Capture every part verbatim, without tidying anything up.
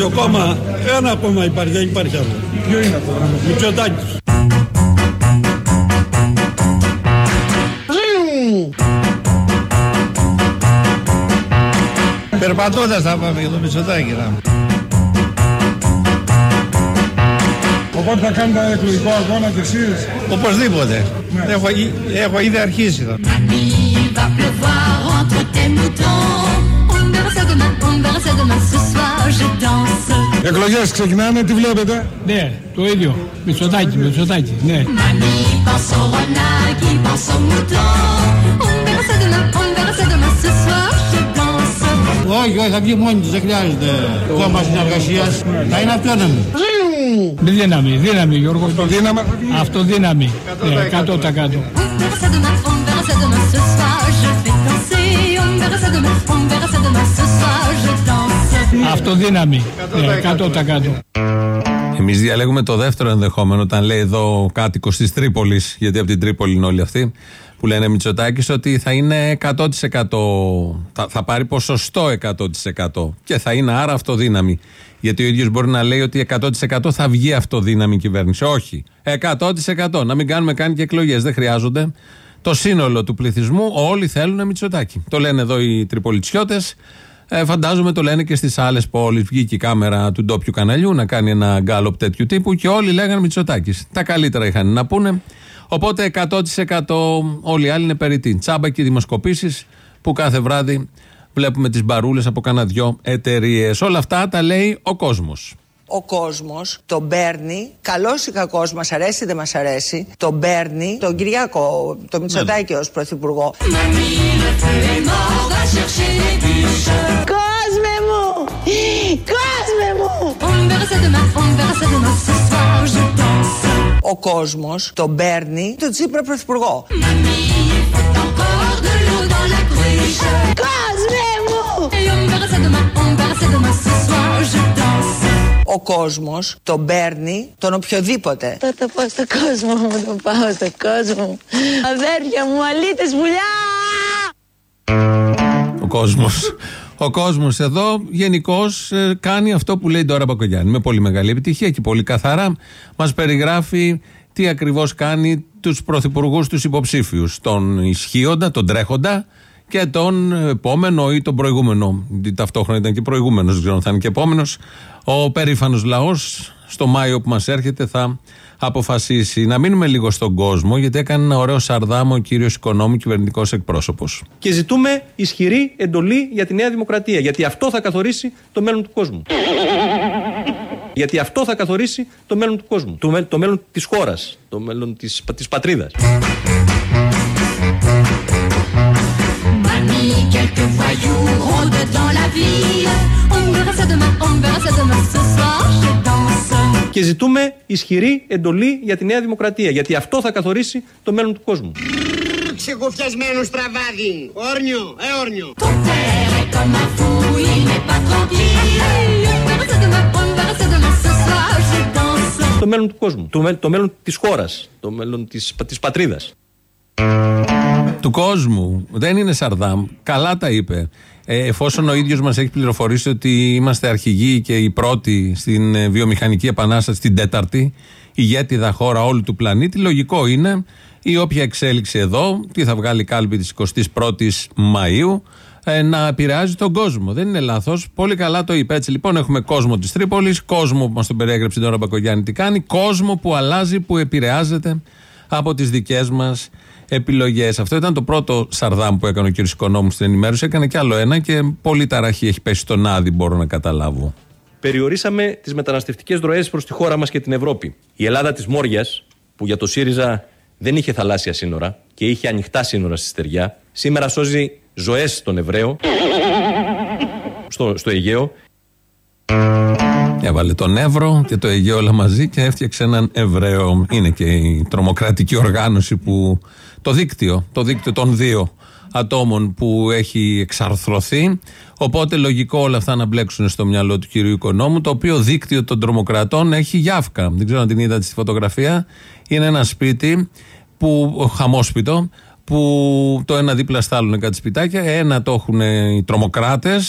τέτοιο κόμμα, ένα κόμμα υπάρχει, δεν υπάρχει άλλο. Ποιο είναι αυτό? Μητσοτάκης. Περπατώντας θα πάμε για το Μητσοτάκη. Οπότε θα κάνετε εκλογικό αγώνα κι εσείς? Οπωσδήποτε. Ναι. Έχω, έχω ήδη αρχίσει εδώ. Εκλογές ξεκινάνε, τι βλέπετε? Ναι, το ίδιο. Μητσοτάκη, Μητσοτάκη, ναι. Όχι, όχι, θα βγει μόνη της, δεν χρειάζεται κόμμα συνεργασίας. Θα είναι αυτόνομη. Δύναμη, δύναμη, Γιώργο. Το δύναμη. Αυτοδύναμη, εκατό τοις εκατό. Αυτοδύναμη, εκατό τοις εκατό. Εμείς διαλέγουμε το δεύτερο ενδεχόμενο όταν λέει εδώ ο κάτοικος της Τρίπολης, γιατί από την Τρίπολη είναι όλοι αυτοί που λένε Μητσοτάκης, ότι θα είναι εκατό τοις εκατό, θα, θα πάρει ποσοστό εκατό τοις εκατό και θα είναι άρα αυτοδύναμη. Γιατί ο ίδιος μπορεί να λέει ότι εκατό τοις εκατό θα βγει αυτοδύναμη κυβέρνηση. Όχι. εκατό τοις εκατό. Να μην κάνουμε καν και εκλογές. Δεν χρειάζονται. Το σύνολο του πληθυσμού όλοι θέλουν Μητσοτάκη. Το λένε εδώ οι τριπολιτσιώτες. Ε, φαντάζομαι το λένε και στις άλλες πόλεις. Βγήκε η κάμερα του ντόπιου καναλιού να κάνει ένα γκάλοπ τέτοιου τύπου και όλοι λέγανε Μητσοτάκης. Τα καλύτερα είχαν να πούνε. Οπότε εκατό τοις εκατό όλοι οι άλλοι είναι περιττοί. Τσάμπα και οι δημοσκοπήσεις που κάθε βράδυ βλέπουμε τις μπαρούλες από κάνα δυο εταιρείες. Όλα αυτά τα λέει ο κόσμος. Ο κόσμος τον παίρνει, καλός ή κακός, μας αρέσει ή δεν μας αρέσει, τον παίρνει τον Κυριάκο, τον Μητσοτάκη ως πρωθυπουργό. Κόσμε μου! Κόσμε μου! Ο κόσμος τον παίρνει τον Τσίπρα πρωθυπουργό. Κόσμε μου! Ο κόσμος τον παίρνει τον οποιοδήποτε. Θα το πάω στον κόσμο μου, το πάω στον κόσμο μου. Αδέρφια μου, αλήτες βουλιά! Ο κόσμος. Ο κόσμος εδώ γενικώς ε, κάνει αυτό που λέει τώρα Μπακογιάννη. Με πολύ μεγάλη επιτυχία και πολύ καθαρά μας περιγράφει τι ακριβώς κάνει τους πρωθυπουργούς, τους υποψήφιους. Τον ισχύοντα, τον τρέχοντα και τον επόμενο ή τον προηγούμενο. Ταυτόχρονα ήταν και προηγούμενος, δεν ξέρω αν θα είναι και επόμενος. Ο περήφανος λαός στο Μάιο που μας έρχεται θα αποφασίσει. Να μείνουμε λίγο στον κόσμο, γιατί έκανε ένα ωραίο σαρδάμο ο κύριος Οικονόμου, κυβερνητικός εκπρόσωπος. Και ζητούμε ισχυρή εντολή για τη Νέα Δημοκρατία, γιατί αυτό θα καθορίσει το μέλλον του κόσμου. Γιατί αυτό θα καθορίσει το μέλλον του κόσμου, το, το μέλλον της χώρας, το μέλλον της, της πατρίδας. Και ζητούμε ισχυρή εντολή για τη Νέα Δημοκρατία, γιατί αυτό θα καθορίσει το μέλλον του κόσμου. Ξεκουφιασμένο στραβάδι, όρνιο, ε όρνιο. Το μέλλον του κόσμου, το, το μέλλον της χώρας, το μέλλον της, της πατρίδας. Του κόσμου. Δεν είναι Σαρδάμ. Καλά τα είπε. Ε, εφόσον ο ίδιος μας έχει πληροφορήσει ότι είμαστε αρχηγοί και οι πρώτοι στην βιομηχανική επανάσταση, την τέταρτη ηγέτιδα χώρα όλου του πλανήτη, λογικό είναι η όποια εξέλιξη εδώ, τι θα βγάλει η κάλπη της εικοστής πρώτης Μαΐου, ε, να επηρεάζει τον κόσμο. Δεν είναι λάθος. Πολύ καλά το είπε. Έτσι λοιπόν έχουμε κόσμο της Τρίπολης, κόσμο που μας τον περιέγραψε τώρα Μπακογιάννη τι κάνει, κόσμο που αλλάζει, που επηρεάζεται από τις δικές μας επιλογές. Αυτό ήταν το πρώτο σαρδάμ που έκανε ο κ. Οικονόμου στην ενημέρωση. Έκανε κι άλλο ένα και πολύ ταραχή έχει πέσει στον Άδη, μπορώ να καταλάβω. Περιορίσαμε τις μεταναστευτικές ροές προς τη χώρα μας και την Ευρώπη. Η Ελλάδα της Μόριας, που για το ΣΥΡΙΖΑ δεν είχε θαλάσσια σύνορα και είχε ανοιχτά σύνορα στη στεριά, σήμερα σώζει ζωές στον Εβραίο, στο, στο Αιγαίο. Έβαλε τον Εύρο και το Αιγαίο όλα μαζί και έφτιαξε έναν Εβραίο. Είναι και η τρομοκρατική οργάνωση που. Το δίκτυο, το δίκτυο των δύο ατόμων που έχει εξαρθρωθεί. Οπότε λογικό όλα αυτά να μπλέξουν στο μυαλό του κυρίου Οικονόμου. Το οποίο δίκτυο των τρομοκρατών έχει γιάφκα. Δεν ξέρω αν την είδατε στη φωτογραφία. Είναι ένα σπίτι, που, χαμόσπιτο, που το ένα δίπλα στάλουν κάτι σπιτάκια. Ένα το έχουν οι τρομοκράτες.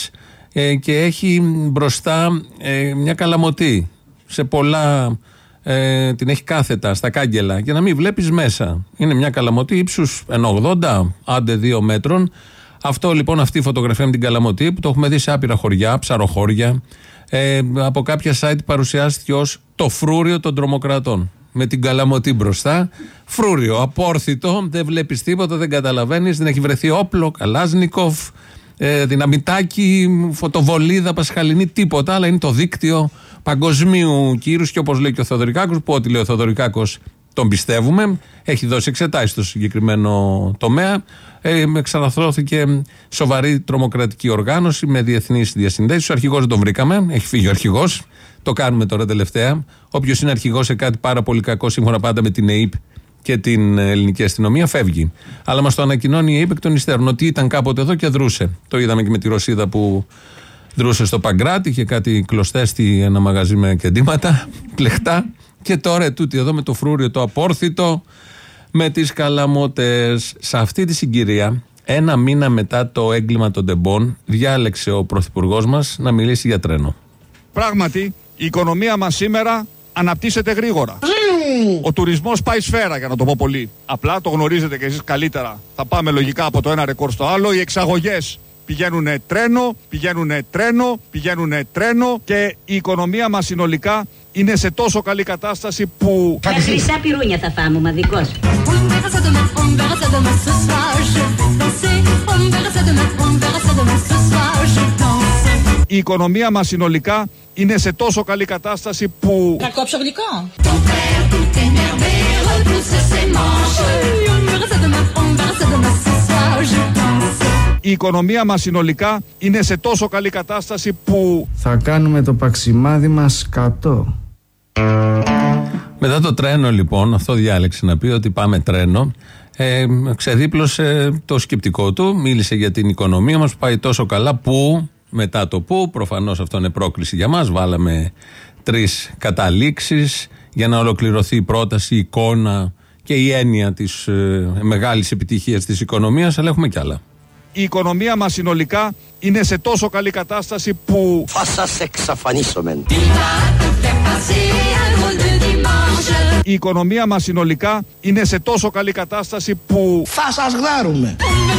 ε, και έχει μπροστά ε, μια καλαμωτή. Σε πολλά ε, την έχει κάθετα στα κάγκελα για να μην βλέπεις μέσα. Είναι μια καλαμωτή ύψους ένα ογδόντα, άντε δύο μέτρων. Αυτό λοιπόν, αυτή η φωτογραφία με την καλαμωτή που το έχουμε δει σε άπειρα χωριά, ψαροχώρια, ε, από κάποια site παρουσιάστηκε ως το φρούριο των τρομοκρατών. Με την καλαμωτή μπροστά, φρούριο, απόρθητο, δεν βλέπεις τίποτα, δεν καταλαβαίνεις, δεν έχει βρεθεί όπλο, καλάζνικοφ, ε, δυναμητάκι, φωτοβολίδα, πασχαλινή, τίποτα, αλλά είναι το δίκτυο παγκοσμίου κύρους και όπως λέει και ο Θεοδωρικάκος, που ό,τι λέει ο Θεοδωρικάκος τον πιστεύουμε, έχει δώσει εξετάσεις στο συγκεκριμένο τομέα, ε, εξαναθρώθηκε σοβαρή τρομοκρατική οργάνωση με διεθνείς διασυνδέσεις. Ο αρχηγός δεν τον βρήκαμε, έχει φύγει ο αρχηγός. Το κάνουμε τώρα τελευταία. Όποιος είναι αρχηγός σε κάτι πάρα πολύ κακό, σύμφωνα πάντα με την ΕΕΠ και την ελληνική αστυνομία, φεύγει. Αλλά μας το ανακοινώνει η ΕΕΠ εκ των υστέρων ότι ήταν κάποτε εδώ και δρούσε. Το είδαμε και με τη Ρωσίδα που δρούσε στο Παγκράτη, είχε κάτι κλωστές στη ένα μαγαζί με κεντήματα, πλεχτά. Και τώρα τούτη εδώ με το φρούριο το απόρθητο, με τις καλαμότες. Σε αυτή τη συγκυρία, ένα μήνα μετά το έγκλημα των τεμπών, διάλεξε ο πρωθυπουργός μας να μιλήσει για τρένο. Πράγματι, η οικονομία μας σήμερα αναπτύσσεται γρήγορα. Ο τουρισμός πάει σφαίρα, για να το πω πολύ. Απλά το γνωρίζετε και εσείς καλύτερα. Θα πάμε λογικά από το ένα ρεκόρ στο άλλο. Οι εξαγωγές πηγαίνουν τρένο, πηγαίνουν τρένο, πηγαίνουν τρένο και η οικονομία μας συνολικά είναι σε τόσο καλή κατάσταση που... Τα χρυσά πυρούνια θα φάμε, μαδικός. Η οικονομία μας συνολικά είναι σε τόσο καλή κατάσταση που... Θα κόψω γλυκό. Η οικονομία μας συνολικά είναι σε τόσο καλή κατάσταση που... Θα κάνουμε το παξιμάδι μας κατώ. Μετά το τρένο λοιπόν, αυτό διάλεξε να πει ότι πάμε τρένο. Ε, ξεδίπλωσε το σκεπτικό του, μίλησε για την οικονομία μας που πάει τόσο καλά που... Μετά το που, προφανώς αυτό είναι πρόκληση για μας, βάλαμε τρεις καταλήξεις για να ολοκληρωθεί η πρόταση, η εικόνα και η έννοια της ε, μεγάλης επιτυχίας της οικονομίας, αλλά έχουμε κι άλλα. Η οικονομία μας συνολικά είναι σε τόσο καλή κατάσταση που... Θα σας εξαφανίσουμε. Η οικονομία μας συνολικά είναι σε τόσο καλή κατάσταση που... Θα σας γδάρουμε.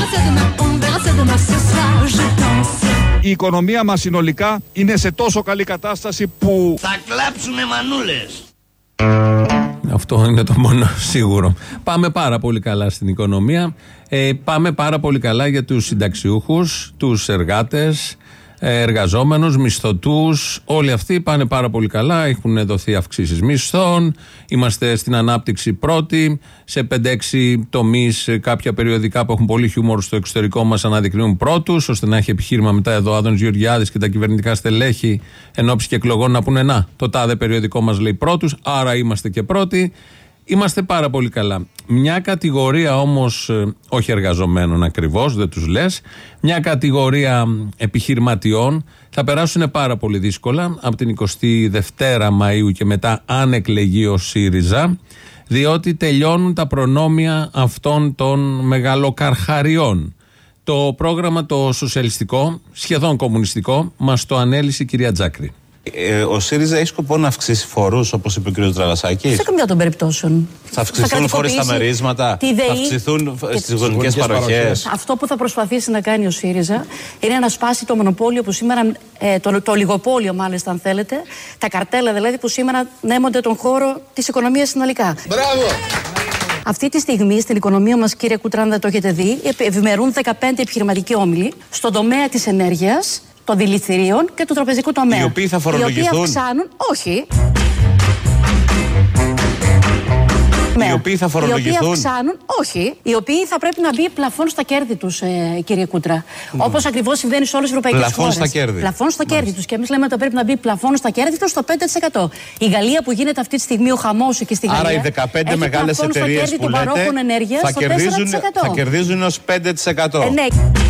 Η οικονομία μας συνολικά είναι σε τόσο καλή κατάσταση που... Θα κλάψουμε μανούλες. Αυτό είναι το μόνο σίγουρο. Πάμε πάρα πολύ καλά στην οικονομία. Ε, πάμε πάρα πολύ καλά για τους συνταξιούχους, τους εργάτες, εργαζόμενους, μισθωτούς. Όλοι αυτοί πάνε πάρα πολύ καλά. Έχουν δοθεί αυξήσεις μισθών. Είμαστε στην ανάπτυξη πρώτη. Σε πέντε έξι τομείς, κάποια περιοδικά που έχουν πολύ χιούμορ στο εξωτερικό μας αναδεικνύουν πρώτους, ώστε να έχει επιχείρημα μετά εδώ ο Άδωνης Γεωργιάδης και τα κυβερνητικά στελέχη εν ώψη και εκλογών να πούνε να, το τάδε περιοδικό μας λέει πρώτους, άρα είμαστε και πρώτοι. Είμαστε πάρα πολύ καλά. Μια κατηγορία όμως, όχι εργαζομένων ακριβώς, δεν τους λες, μια κατηγορία επιχειρηματιών θα περάσουν πάρα πολύ δύσκολα από την εικοστή δεύτερη Μαΐου και μετά, αν εκλεγεί ο ΣΥΡΙΖΑ, διότι τελειώνουν τα προνόμια αυτών των μεγαλοκαρχαριών. Το πρόγραμμα το σοσιαλιστικό, σχεδόν κομμουνιστικό, μας το ανέλησε η κυρία Τζάκρη. Ε, ο ΣΥΡΙΖΑ έχει σκοπό να αυξήσει φορούς, όπως είπε ο κ. Δραγασάκης? Σε καμιά των περιπτώσεων. Θα αυξηθούν φόροι στα μερίσματα, θα αυξηθούν στις γονικές παροχές. Αυτό που θα προσπαθήσει να κάνει ο ΣΥΡΙΖΑ είναι να σπάσει το μονοπόλιο που σήμερα, ε, το, το λιγοπόλιο μάλιστα αν θέλετε, τα καρτέλα δηλαδή που σήμερα νέμονται τον χώρο της οικονομίας συνολικά. Μπράβο! Αυτή τη στιγμή στην οικονομία μας, κύριε Κουτράνδα, το έχετε δει, ευημερούν δεκαπέντε επιχειρηματικοί όμιλοι στον τομέα της ενέργειας, των δηληστηρίων και του τραπεζικού τομέα. Οι οποίοι θα φορολογηθούν. Οι οποίοι αυξάνουν, όχι. Οι οποίοι θα φορολογηθούν. Οι οποίοι αυξάνουν, όχι. Οι οποίοι θα πρέπει να μπει πλαφόν στα κέρδη τους, ε, κύριε Κούτρα. Mm. Όπως ακριβώς συμβαίνει σε όλες τις ευρωπαϊκές πλαφόν χώρες. Στα κέρδη. Πλαφόν στα κέρδη τους. Και εμείς λέμε ότι θα πρέπει να μπει πλαφόν στα κέρδη τους στο πέντε τοις εκατό. Η Γαλλία που γίνεται αυτή τη στιγμή ο χαμός και στη Γαλλία. Άρα οι δεκαπέντε μεγάλες εταιρείες που λέτε θα κερδίζουν, θα κερδίζουν ως πέντε τοις εκατό. Ε, ναι.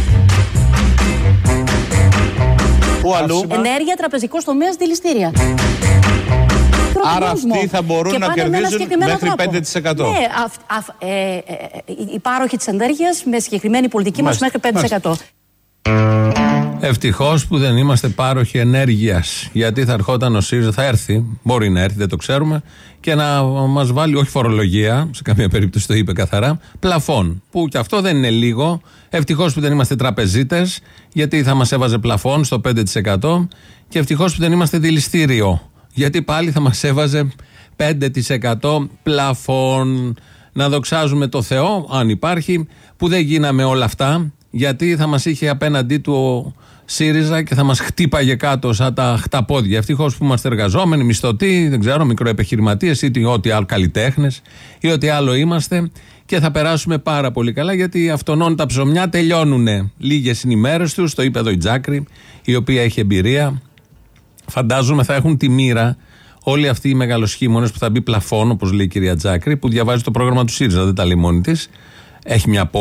Πού αλλού? Ενέργεια, τραπεζικός τομέας, δηληστήρια. Άρα αυτοί θα μπορούν να κερδίζουν μέχρι τρόπο. πέντε τοις εκατό. Ναι, αυ, αυ, ε, ε, ε, οι πάροχοι της ενέργειας με συγκεκριμένη πολιτική μας μέχρι πέντε τοις εκατό. Ευτυχώς που δεν είμαστε πάροχοι ενέργειας. Γιατί θα ερχόταν ο ΣΥΡΙΖΑ, θα έρθει, μπορεί να έρθει, δεν το ξέρουμε, και να μας βάλει, όχι φορολογία, σε καμία περίπτωση το είπε καθαρά, πλαφόν. Που και αυτό δεν είναι λίγο. Ευτυχώς που δεν είμαστε τραπεζίτες, γιατί θα μας έβαζε πλαφόν στο πέντε τοις εκατό. Και ευτυχώς που δεν είμαστε δηληστήριο, γιατί πάλι θα μας έβαζε πέντε τοις εκατό πλαφόν. Να δοξάζουμε το Θεό, αν υπάρχει, που δεν γίναμε όλα αυτά, γιατί θα μας είχε απέναντί του ο ΣΥΡΙΖΑ και θα μας χτύπαγε κάτω σαν τα χταπόδια. Ευτυχώς που είμαστε εργαζόμενοι, μισθωτοί, δεν ξέρω, μικροεπιχειρηματίες ή ό,τι άλλο, καλλιτέχνες ή ό,τι άλλο είμαστε, και θα περάσουμε πάρα πολύ καλά, γιατί αυτονών τα ψωμιά τελειώνουν. Λίγες είναι οι μέρες τους, το είπε εδώ η Τζάκρη, η οποία έχει εμπειρία. Φαντάζομαι θα έχουν τη μοίρα όλοι αυτοί οι μεγαλοσχήμονες που θα μπει πλαφόν, όπως λέει η κυρία Τζάκρη, που διαβάζει το πρόγραμμα του ΣΥΡΙΖΑ, δεν τα λέει μόνη της. Έχει μια,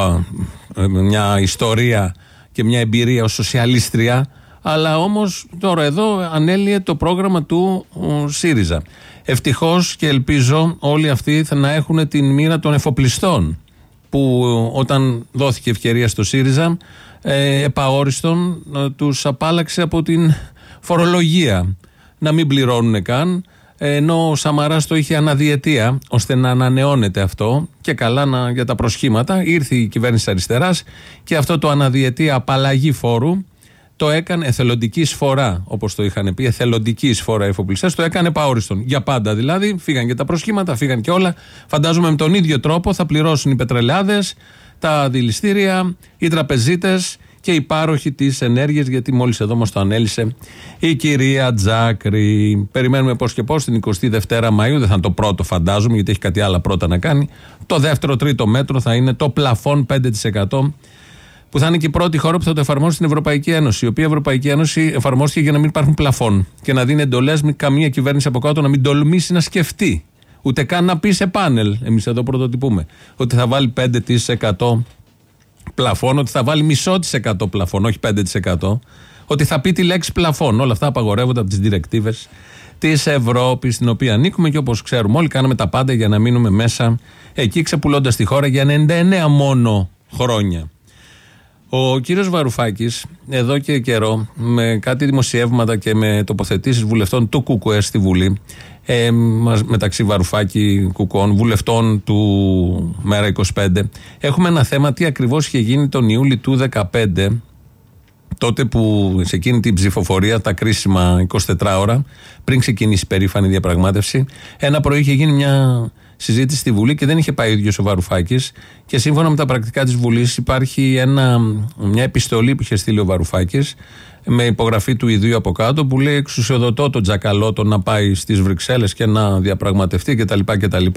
μια ιστορία και μια εμπειρία ως σοσιαλίστρια, αλλά όμως τώρα εδώ ανέλυε το πρόγραμμα του ο, ΣΥΡΙΖΑ. Ευτυχώς και ελπίζω όλοι αυτοί θα να έχουν την μοίρα των εφοπλιστών, που όταν δόθηκε ευκαιρία στο ΣΥΡΙΖΑ ε, επαόριστον ε, τους απάλαξε από την φορολογία, να μην πληρώνουν καν, ενώ ο Σαμαράς το είχε αναδιετία ώστε να ανανεώνεται αυτό, και καλά να, για τα προσχήματα. Ήρθε η κυβέρνηση αριστεράς και αυτό το αναδιετία απαλλαγή φόρου το έκανε εθελοντική εισφορά, όπως το είχαν πει, εθελοντική εισφορά οι εφοπλιστές, το έκανε επαόριστον. Για πάντα δηλαδή, φύγαν και τα προσχήματα, φύγαν και όλα. Φαντάζομαι με τον ίδιο τρόπο θα πληρώσουν οι πετρελαιάδες, τα δηληστήρια, οι τραπεζίτες και οι πάροχοι της ενέργειας, γιατί μόλις εδώ μας το ανέλησε η κυρία Τζάκρη. Περιμένουμε πώς και πώς την εικοστή δεύτερη Μαΐου, δεν θα είναι το πρώτο φαντάζομαι, γιατί έχει κάτι άλλα πρώτα να κάνει. Το δεύτερο τρίτο μέτρο θα είναι το πλαφόν πέντε τοις εκατό, που θα είναι και η πρώτη χώρα που θα το εφαρμόσει στην Ευρωπαϊκή Ένωση, η οποία Ευρωπαϊκή Ένωση εφαρμόστηκε για να μην υπάρχουν πλαφόν και να δίνει εντολές με καμία κυβέρνηση από κάτω να μην τολμήσει να σκεφτεί, ούτε καν να πει σε πάνελ. Εμείς εδώ πρωτοτυπούμε ότι θα βάλει πέντε τοις εκατό πλαφόν, ότι θα βάλει μισό της εκατό πλαφόν, όχι πέντε τοις εκατό, ότι θα πει τη λέξη πλαφόν. Όλα αυτά απαγορεύονται από τις διρεκτίβες της Ευρώπης, στην οποία ανήκουμε, και όπως ξέρουμε όλοι, κάναμε τα πάντα για να μείνουμε μέσα εκεί, ξεπουλώντας τη χώρα για ενενήντα εννέα μόνο χρόνια. Ο κύριος Βαρουφάκης, εδώ και καιρό, με κάτι δημοσιεύματα και με τοποθετήσεις βουλευτών του ΚΚΕ στη Βουλή, ε, μεταξύ Βαρουφάκη, Κουκών, βουλευτών του Μέρα είκοσι πέντε, έχουμε ένα θέμα τι ακριβώς είχε γίνει τον Ιούλιο του δεκαπέντε, τότε που σε εκείνη την ψηφοφορία, τα κρίσιμα εικοσιτέσσερις ώρα, πριν ξεκινήσει η περήφανη διαπραγμάτευση, ένα πρωί είχε γίνει μια συζήτηση στη Βουλή και δεν είχε πάει ο ίδιος ο Βαρουφάκης, και σύμφωνα με τα πρακτικά της Βουλής υπάρχει ένα, μια επιστολή που είχε στείλει ο Βαρουφάκης με υπογραφή του ιδίου από κάτω, που λέει εξουσιοδοτώ τον Τζακαλώτο να πάει στις Βρυξέλλες και να διαπραγματευτεί κτλ. κτλ.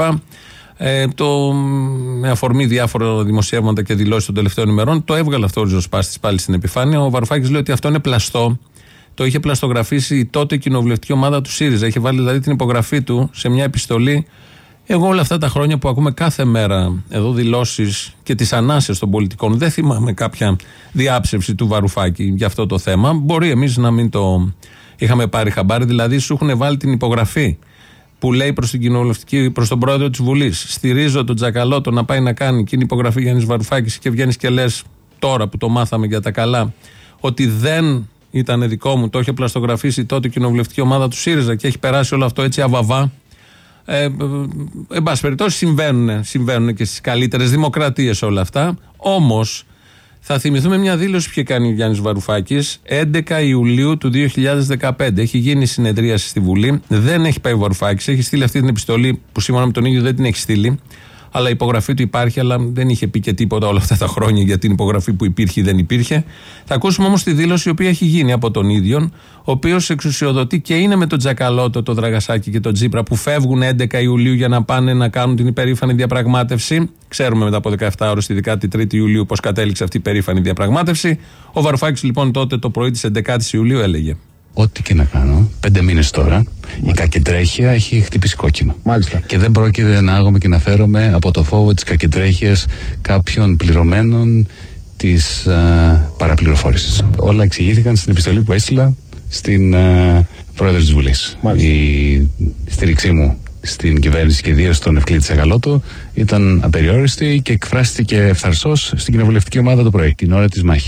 Ε, το, με αφορμή διάφορα δημοσιεύματα και δηλώσεις των τελευταίων ημερών, το έβγαλε αυτό ο ριζοσπάστης πάλι στην επιφάνεια. Ο Βαρουφάκης λέει ότι αυτό είναι πλαστό. Το είχε πλαστογραφήσει η τότε κοινοβουλευτική ομάδα του ΣΥΡΙΖΑ. Είχε βάλει δηλαδή την υπογραφή του σε μια επιστολή. Εγώ όλα αυτά τα χρόνια που ακούμε κάθε μέρα εδώ δηλώσεις και τις ανάσες των πολιτικών, δεν θυμάμαι κάποια διάψευση του Βαρουφάκη για αυτό το θέμα. Μπορεί εμείς να μην το είχαμε πάρει χαμπάρι, δηλαδή σου έχουν βάλει την υπογραφή που λέει προς, την κοινοβουλευτική, προς τον πρόεδρο της Βουλής, στηρίζω τον Τζακαλώτο να πάει να κάνει εκείνη υπογραφή Γιάννης Βαρουφάκης, και βγαίνεις και λες τώρα που το μάθαμε για τα καλά ότι δεν ήταν δικό μου, το είχε πλαστογραφήσει τότε η κοινοβουλευτική ομάδα του ΣΥΡΙΖΑ και έχει περάσει όλο αυτό έτσι αβαβά. Ε, ε, εν πάση περιπτώσει συμβαίνουν, συμβαίνουν και στις καλύτερες δημοκρατίες όλα αυτά. Όμως θα θυμηθούμε μια δήλωση που είχε κάνει ο Γιάννης Βαρουφάκης έντεκα Ιουλίου του δύο χιλιάδες δεκαπέντε. Έχει γίνει συνεδρίαση στη Βουλή, δεν έχει πάει ο Βαρουφάκης, έχει στείλει αυτή την επιστολή που σύμφωνα με τον ίδιο δεν την έχει στείλει, αλλά η υπογραφή του υπάρχει, αλλά δεν είχε πει και τίποτα όλα αυτά τα χρόνια για την υπογραφή που υπήρχε ή δεν υπήρχε. Θα ακούσουμε όμως τη δήλωση η οποία έχει γίνει από τον ίδιο, ο οποίος εξουσιοδοτεί και είναι με τον Τζακαλώτο, τον Δραγασάκη και τον Τσίπρα που φεύγουν έντεκα Ιουλίου για να πάνε να κάνουν την υπερήφανη διαπραγμάτευση. Ξέρουμε μετά από δεκαεπτά ώρες, τη δεκατρίτη Ιουλίου, πώς κατέληξε αυτή η υπερήφανη διαπραγμάτευση. Ο Βαρουφάκης λοιπόν τότε το πρωί της έντεκατης Ιουλίου έλεγε: ό,τι και να κάνω, πέντε μήνες τώρα, μάλιστα, η κακεντρέχεια έχει χτυπήσει κόκκινο. Μάλιστα. Και δεν πρόκειται να άγομαι και να φέρομαι από το φόβο της κακεντρέχειας κάποιων πληρωμένων της uh, παραπληροφόρησης. Όλα εξηγήθηκαν στην επιστολή που έστειλα στην uh, πρόεδρο της Βουλής. Μάλιστα. Η στήριξή μου στην κυβέρνηση και ιδίως στον Ευκλήδη Τσακαλώτο ήταν απεριόριστη και εκφράστηκε ευθαρσώς στην κοινοβουλευτική ομάδα το πρωί, την ώρα της μάχης.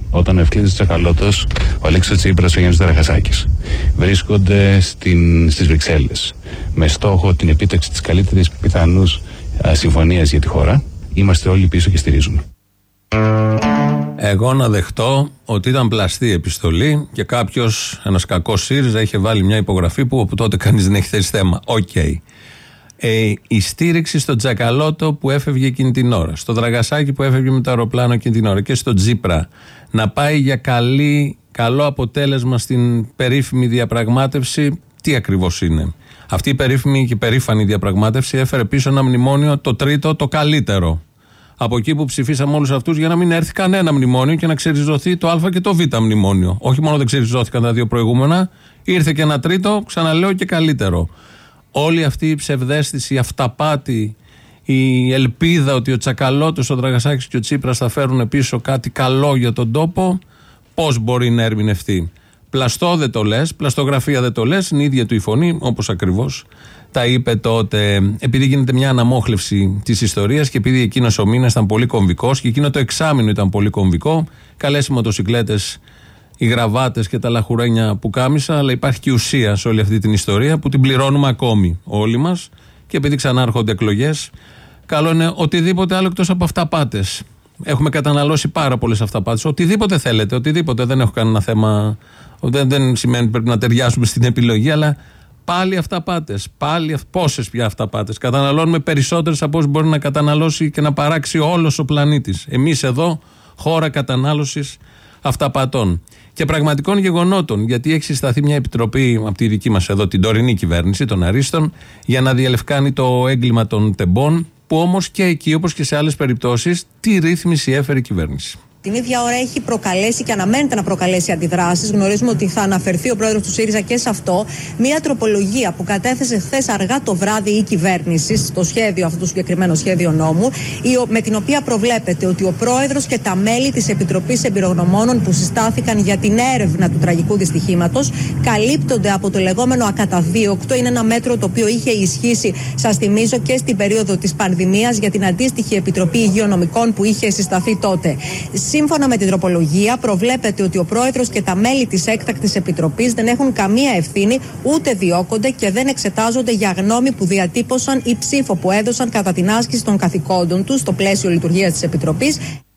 όταν ο Ευκλήδης Τσακαλώτος, ο Αλέξης Τσίπρας, ο Γιάννης Δραγασάκης βρίσκονται στην, στις Βρυξέλλες με στόχο την επίτευξη της καλύτερης πιθανούς συμφωνίας για τη χώρα, είμαστε όλοι πίσω και στηρίζουμε. Εγώ να δεχτώ ότι ήταν πλαστή επιστολή και κάποιος, ένας κακός ΣΥΡΙΖΑ, είχε βάλει μια υπογραφή που από τότε κανείς δεν έχει θέσει θέμα. Οκ. Okay. Ε, η στήριξη στον Τσακαλώτο που έφευγε εκείνη την ώρα, στο Δραγασάκη που έφευγε με το αεροπλάνο εκείνη την ώρα και στον Τσίπρα να πάει για καλή, καλό αποτέλεσμα στην περίφημη διαπραγμάτευση, τι ακριβώς είναι? Αυτή η περίφημη και περήφανη διαπραγμάτευση έφερε πίσω ένα μνημόνιο, το τρίτο, το καλύτερο. Από εκεί που ψηφίσαμε όλους αυτούς για να μην έρθει κανένα μνημόνιο και να ξεριζωθεί το Α και το Β μνημόνιο. Όχι μόνο δεν ξεριζώθηκαν τα δύο προηγούμενα, ήρθε και ένα τρίτο, ξαναλέω, και καλύτερο. Όλη αυτή η ψευδαίσθηση, η αυταπάτη, η ελπίδα ότι ο Τσακαλώτος, ο Δραγασάκης και ο Τσίπρας θα φέρουν πίσω κάτι καλό για τον τόπο, πώς μπορεί να ερμηνευτεί? Πλαστό δεν το λες, πλαστογραφία δεν το λες, είναι η ίδια του η φωνή, όπως ακριβώς τα είπε τότε. Επειδή γίνεται μια αναμόχλευση της ιστορίας και επειδή εκείνος ο μήνας ήταν πολύ κομβικός και εκείνο το εξάμηνο ήταν πολύ κομβικό, καλές οι μοτοσικλέτες, οι γραβάτες και τα λαχουρένια που κάμισα, αλλά υπάρχει και ουσία σε όλη αυτή την ιστορία που την πληρώνουμε ακόμη όλοι μας, και επειδή ξανά έρχονται εκλογές, καλό είναι οτιδήποτε άλλο εκτός από αυταπάτες. Έχουμε καταναλώσει πάρα πολλές αυταπάτες. Οτιδήποτε θέλετε, οτιδήποτε. Δεν έχω κανένα θέμα. Δεν, δεν σημαίνει ότι πρέπει να ταιριάσουμε στην επιλογή, αλλά πάλι αυταπάτες. Πάλι πόσες πια αυταπάτες? Καταναλώνουμε περισσότερες από όσες μπορεί να καταναλώσει και να παράξει όλος ο πλανήτης. Εμείς εδώ, χώρα κατανάλωσης αυταπατών και πραγματικών γεγονότων. Γιατί έχει συσταθεί μια επιτροπή από τη δική μας εδώ, την τωρινή κυβέρνηση των Αρίστων, για να διαλευκάνει το έγκλημα των τεμπών, που όμως και εκεί, όπως και σε άλλες περιπτώσεις, τι ρύθμιση έφερε η κυβέρνηση. Την ίδια ώρα έχει προκαλέσει και αναμένεται να προκαλέσει αντιδράσεις. Γνωρίζουμε ότι θα αναφερθεί ο πρόεδρος του ΣΥΡΙΖΑ και σε αυτό. Μία τροπολογία που κατέθεσε χθες αργά το βράδυ η κυβέρνηση στο σχέδιο, αυτό το συγκεκριμένο σχέδιο νόμου, με την οποία προβλέπεται ότι ο πρόεδρος και τα μέλη της Επιτροπής Εμπειρογνωμόνων που συστάθηκαν για την έρευνα του τραγικού δυστυχήματος καλύπτονται από το λεγόμενο ακαταδίωκτο. Είναι ένα μέτρο το οποίο είχε ισχύσει, σας θυμίζω, και στην περίοδο της πανδημίας για την αντίστοιχη Επιτροπή Υγειονομικών που είχε συσταθεί τότε. Σύμφωνα με την τροπολογία, προβλέπεται ότι ο πρόεδρος και τα μέλη της έκτακτης επιτροπής δεν έχουν καμία ευθύνη, ούτε διώκονται και δεν εξετάζονται για γνώμη που διατύπωσαν ή ψήφο που έδωσαν κατά την άσκηση των καθηκόντων τους στο πλαίσιο λειτουργίας της επιτροπής.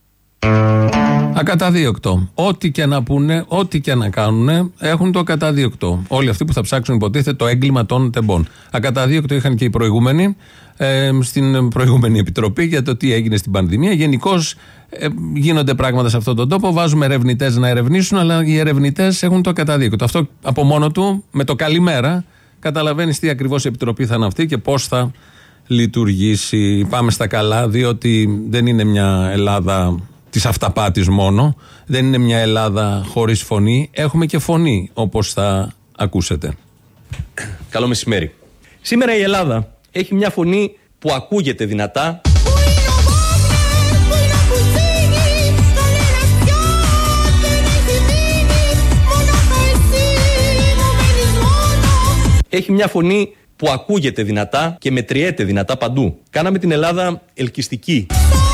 Ακαταδίωκτο. Ό,τι και να πούνε, ό,τι και να κάνουν, έχουν το ακαταδίωκτο. Όλοι αυτοί που θα ψάξουν, υποτίθεται, το έγκλημα των τεμπών. Ακαταδίωκτο είχαν και οι προηγούμενοι ε, στην προηγούμενη επιτροπή για το τι έγινε στην πανδημία. Γενικώς ε, γίνονται πράγματα σε αυτόν τον τόπο. Βάζουμε ερευνητές να ερευνήσουν, αλλά οι ερευνητές έχουν το ακαταδίωκτο. Αυτό από μόνο του, με το καλημέρα, καταλαβαίνεις τι ακριβώς επιτροπή θα είναι αυτή και πώς θα λειτουργήσει. Πάμε στα καλά, διότι δεν είναι μια Ελλάδα της αυταπάτης μόνο, δεν είναι μια Ελλάδα χωρίς φωνή, έχουμε και φωνή, όπως θα ακούσετε. Καλό μεσημέρι. Σήμερα η Ελλάδα έχει μια φωνή που ακούγεται δυνατά. Έχει μια φωνή που ακούγεται δυνατά και μετριέται δυνατά παντού. Κάναμε την Ελλάδα ελκυστική.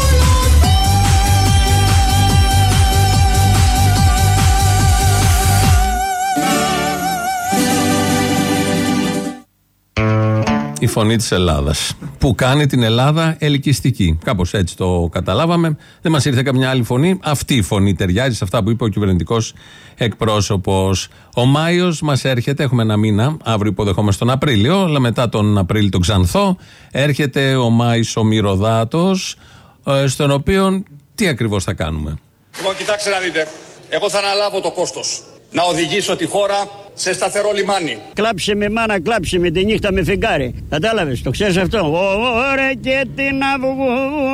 Η φωνή της Ελλάδας, που κάνει την Ελλάδα ελκυστική. Κάπως έτσι το καταλάβαμε. Δεν μας ήρθε καμιά άλλη φωνή. Αυτή η φωνή ταιριάζει σε αυτά που είπε ο κυβερνητικός εκπρόσωπος. Ο Μάιος μας έρχεται, έχουμε ένα μήνα, αύριο υποδεχόμαστε τον Απρίλιο, αλλά μετά τον Απρίλιο τον Ξανθό, έρχεται ο Μάης ο Μυρωδάτος, στον οποίο τι ακριβώς θα κάνουμε? Λοιπόν, κοιτάξτε να δείτε, εγώ θα αναλάβω το κόστος να οδηγήσω τη χώρα σε σταθερό λιμάνι. Κλάψε με μάνα, κλάψε με τη νύχτα με φεγγάρι. Κατάλαβες, το ξέρεις αυτό? Ωραία και την αυγό.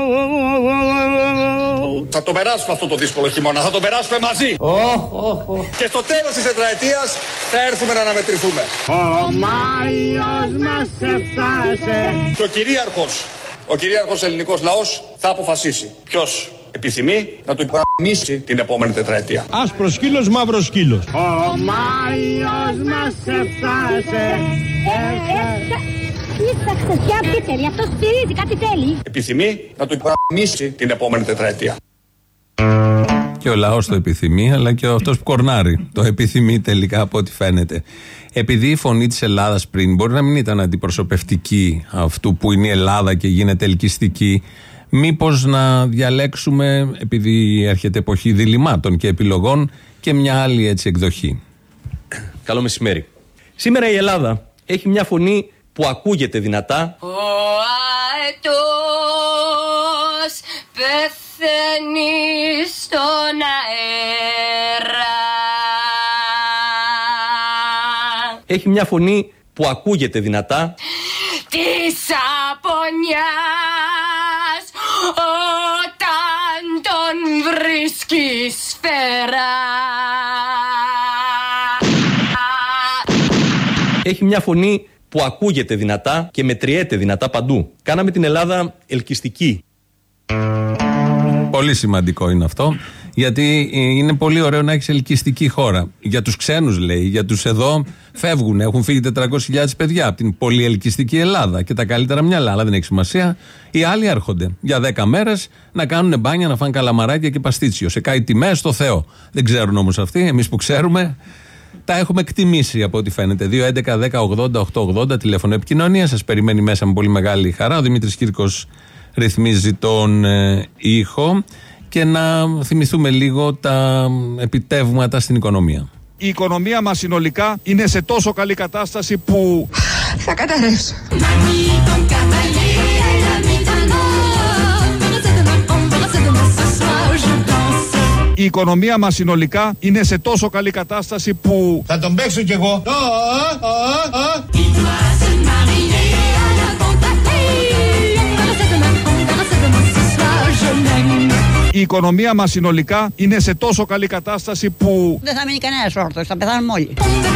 Θα το περάσουμε αυτό το δύσκολο χειμώνα, θα το περάσουμε μαζί. Oh, oh, oh. Και στο τέλος της τετραετίας θα έρθουμε να αναμετρηθούμε. Ο Μάιος μας έφτασε. Και ο κυρίαρχος, ο κυρίαρχος ελληνικός λαός θα αποφασίσει ποιος επιθυμεί να του υπογραμμίσει την επόμενη τετραετία. Άσπρος σκύλος, μαύρος σκύλος. Ο Μάιος μας έφτασε. Ήρθαξε πια, τι θέλει, αυτό στηρίζει, κάτι θέλει. Επιθυμεί να του υπογραμμίσει την επόμενη τετραετία. Και ο λαός το επιθυμεί, αλλά και αυτός που κορνάρει το επιθυμεί τελικά από ό,τι φαίνεται. Επειδή η φωνή της Ελλάδας πριν μπορεί να μην ήταν αντιπροσωπευτική αυτού που είναι η Ελλάδα και γίνεται ελκυστική, μήπως να διαλέξουμε, επειδή έρχεται εποχή διλημάτων και επιλογών, και μια άλλη έτσι εκδοχή. Καλό μεσημέρι. Σήμερα η Ελλάδα έχει μια φωνή που ακούγεται δυνατά. Ο αετός πεθαίνει στον αέρα. Έχει μια φωνή που ακούγεται δυνατά. Της απονιάς όταν τον βρίσκεις σφαίρα. Έχει μια φωνή που ακούγεται δυνατά και μετριέται δυνατά παντού. Κάναμε την Ελλάδα ελκυστική. Πολύ σημαντικό είναι αυτό, γιατί είναι πολύ ωραίο να έχεις ελκυστική χώρα. Για τους ξένους λέει, για τους εδώ φεύγουν, έχουν φύγει τετρακόσιες χιλιάδες παιδιά από την πολύ ελκυστική Ελλάδα και τα καλύτερα μυαλά, αλλά δεν έχει σημασία. Οι άλλοι έρχονται για δέκα μέρες να κάνουν μπάνια, να φάνε καλαμαράκια και παστίτσιο. Σε κάτι τιμές στο Θεό. Δεν ξέρουν όμως αυτοί, εμείς που ξέρουμε. Τα έχουμε εκτιμήσει από ό,τι φαίνεται. δύο έντεκα δέκα ογδόντα οκτακόσια ογδόντα τηλέφωνο επικοινωνία. Σας περιμένει μέσα με πολύ μεγάλη χαρά. Ο Δημήτρης Κύρκος ρυθμίζει τον ε, ήχο. Και να θυμηθούμε λίγο τα επιτεύγματα στην οικονομία. Η οικονομία μας συνολικά είναι σε τόσο καλή κατάσταση που θα καταρρεύσω. Η οικονομία μας συνολικά είναι σε τόσο καλή κατάσταση που θα τον παίξω κι εγώ. Η οικονομία μας συνολικά είναι σε τόσο καλή κατάσταση που δεν θα μείνει κανένας όρθιος, θα πεθάνουμε όλοι.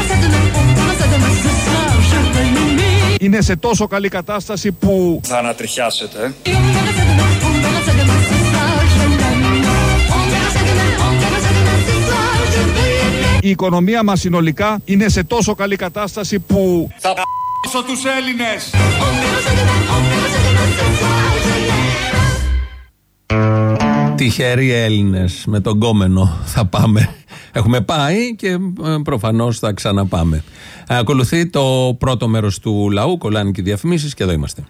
Είναι σε τόσο καλή κατάσταση που θα ανατριχιάσετε. Η οικονομία μας συνολικά είναι σε τόσο καλή κατάσταση που θα π***σω τους Έλληνες. Τυχεροί Έλληνες με τον κόμενο θα πάμε. Έχουμε πάει και ε, προφανώς θα ξαναπάμε. Ακολουθεί το πρώτο μέρος του λαού, κολλάνε και διαφημίσεις και εδώ είμαστε.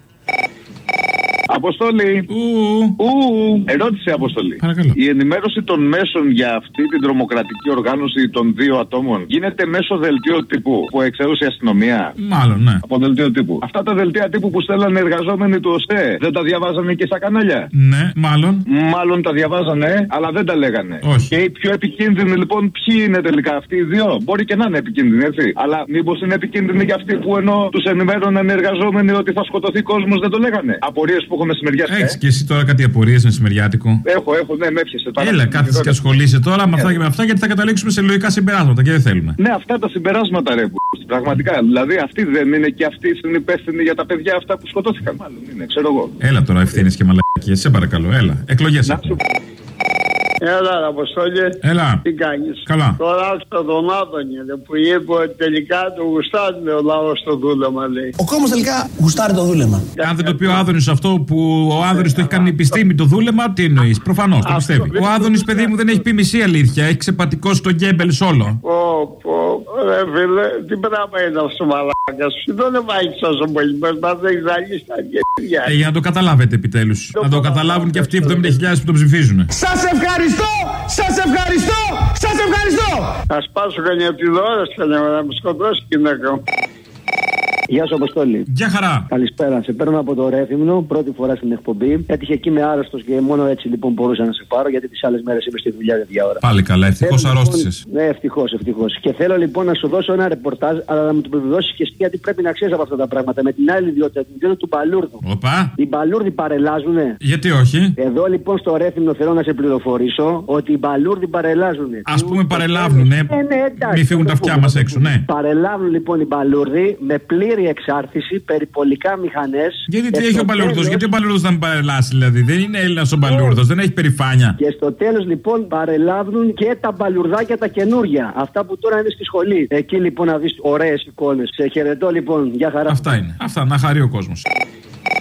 Αποστόλη. Ου. Ου. Ερώτηση, Αποστόλη. Παρακαλώ. Η ενημέρωση των μέσων για αυτή την τρομοκρατική οργάνωση των δύο ατόμων γίνεται μέσω δελτίου τύπου που εξέδωσε η αστυνομία. Μάλλον, ναι. Από δελτίο τύπου. Αυτά τα δελτία τύπου που στέλνανε εργαζόμενοι του ΟΣΕ δεν τα διαβάζανε και στα κανάλια. Ναι, μάλλον. Μάλλον τα διαβάζανε, αλλά δεν τα λέγανε. Όχι. Και οι πιο επικίνδυνοι λοιπόν ποιοι είναι τελικά αυτοί οι δύο? Μπορεί και να είναι επικίνδυνοι, έτσι. Αλλά μήπως είναι επικίνδυνοι για αυτοί που ενώ τους ενημέρωναν εργαζόμενοι ότι θα σκοτωθεί κόσμος δεν το λέγανε? Απορίες που έχουμε μεσημεριάτικο. Έχεις και εσύ τώρα κάτι απορίες μεσημεριάτικο? Έχω, έχω, ναι, με έπιασε. Έλα, κάθεσαι και ασχολείσαι τώρα με αυτά και με αυτά, γιατί θα καταλήξουμε σε λογικά συμπεράσματα και δεν θέλουμε. Ναι, αυτά τα συμπεράσματα, ρε, πραγματικά. Δηλαδή, αυτοί δεν είναι και αυτοί είναι υπεύθυνοι για τα παιδιά αυτά που σκοτώθηκαν? Μάλλον είναι, ξέρω εγώ. Έλα τώρα, ευθύνες και μαλακίες, σε παρακαλώ, έλα. Εκλογές. Έλα, Αποστόλη. Έλα. Τι κάνεις? Καλά. Τώρα άκουσα τον Άδωνη που είπε ότι τελικά το γουστάρει ο λαός το δούλεμα, λέει. Ο κόσμος τελικά γουστάρει το δούλεμα. Αν δεν το πει ο Άδωνης αυτό που ο Άδωνης το έχει κάνει επιστήμη το δούλεμα, τι εννοείς? Προφανώς το πιστεύει. Ο Άδωνης, παιδί μου, δεν έχει πει μισή αλήθεια. Έχει ξεπατικώσει τον Γκέμπελς όλο. Πω, πω, ρε φίλε, τι πράγμα είναι αυτό μαλάκας. Δεν βάζει τόσο πολύ. Μας μας έχει ζαλίσει τα γένεια. Για να το καταλάβετε επιτέλους. Να το καταλάβουν και αυτοί οι εβδομήντα χιλιάδες που το ψηφίζουν. Σας ευχαριστώ! Σας ευχαριστώ! Σας ευχαριστώ! Θα σπάσω κανένα τη δώρα να με σκοτώσει γυναίκα. Γεια σου, Αποστόλη. Γεια χαρά. Καλησπέρα. Σε παίρνω από το Ρέθυμνο, πρώτη φορά στην εκπομπή. Έτυχε εκεί με άρρωστος και μόνο έτσι λοιπόν μπορούσα να σε πάρω, γιατί τις άλλες μέρες είμαι στη δουλειά για δύο ώρα. Πάλι καλά, ευτυχώς αρρώστησες. Λοιπόν, ναι, ευτυχώς, ευτυχώς. Και θέλω λοιπόν να σου δώσω ένα ρεπορτάζ, αλλά να μου το επιβεβαιώσεις και εσύ, γιατί πρέπει να ξέρεις από αυτά τα πράγματα. Με την άλλη ιδιότητα, την ιδιότητα του Μπαλούρδου. Οπα. Οι Μπαλούρδοι παρελάζουνε. Γιατί όχι? Εδώ λοιπόν στο Ρέθυμνο θέλω να σε πληροφορήσω ότι οι Μπαλούρδοι παρελάζουνε. Ας πούμε παρελάβουνε. Ναι, ναι, εντάξει, μην φύγουν τα αυτιά μας έξω, ναι. Παρελάβουν λοιπόν οι Μπαλούρδοι με πλήρη εξάρτηση, περιπολικά μηχανές. Γιατί τι έχει ο Μπαλούρδος, γιατί ο Μπαλούρδος θα με παρελάσει, δηλαδή? Δεν είναι Έλληνας ο Μπαλούρδος, δεν έχει περηφάνεια. Και στο τέλος λοιπόν παρελάβουν και τα μπαλουρδάκια τα καινούρια. Αυτά που τώρα είναι στη σχολή. Εκεί λοιπόν να δεις ωραίες εικόνες. Σε χαιρετώ λοιπόν, για χαρά. Αυτά είναι. Αυτά, να χαρεί ο κόσμος.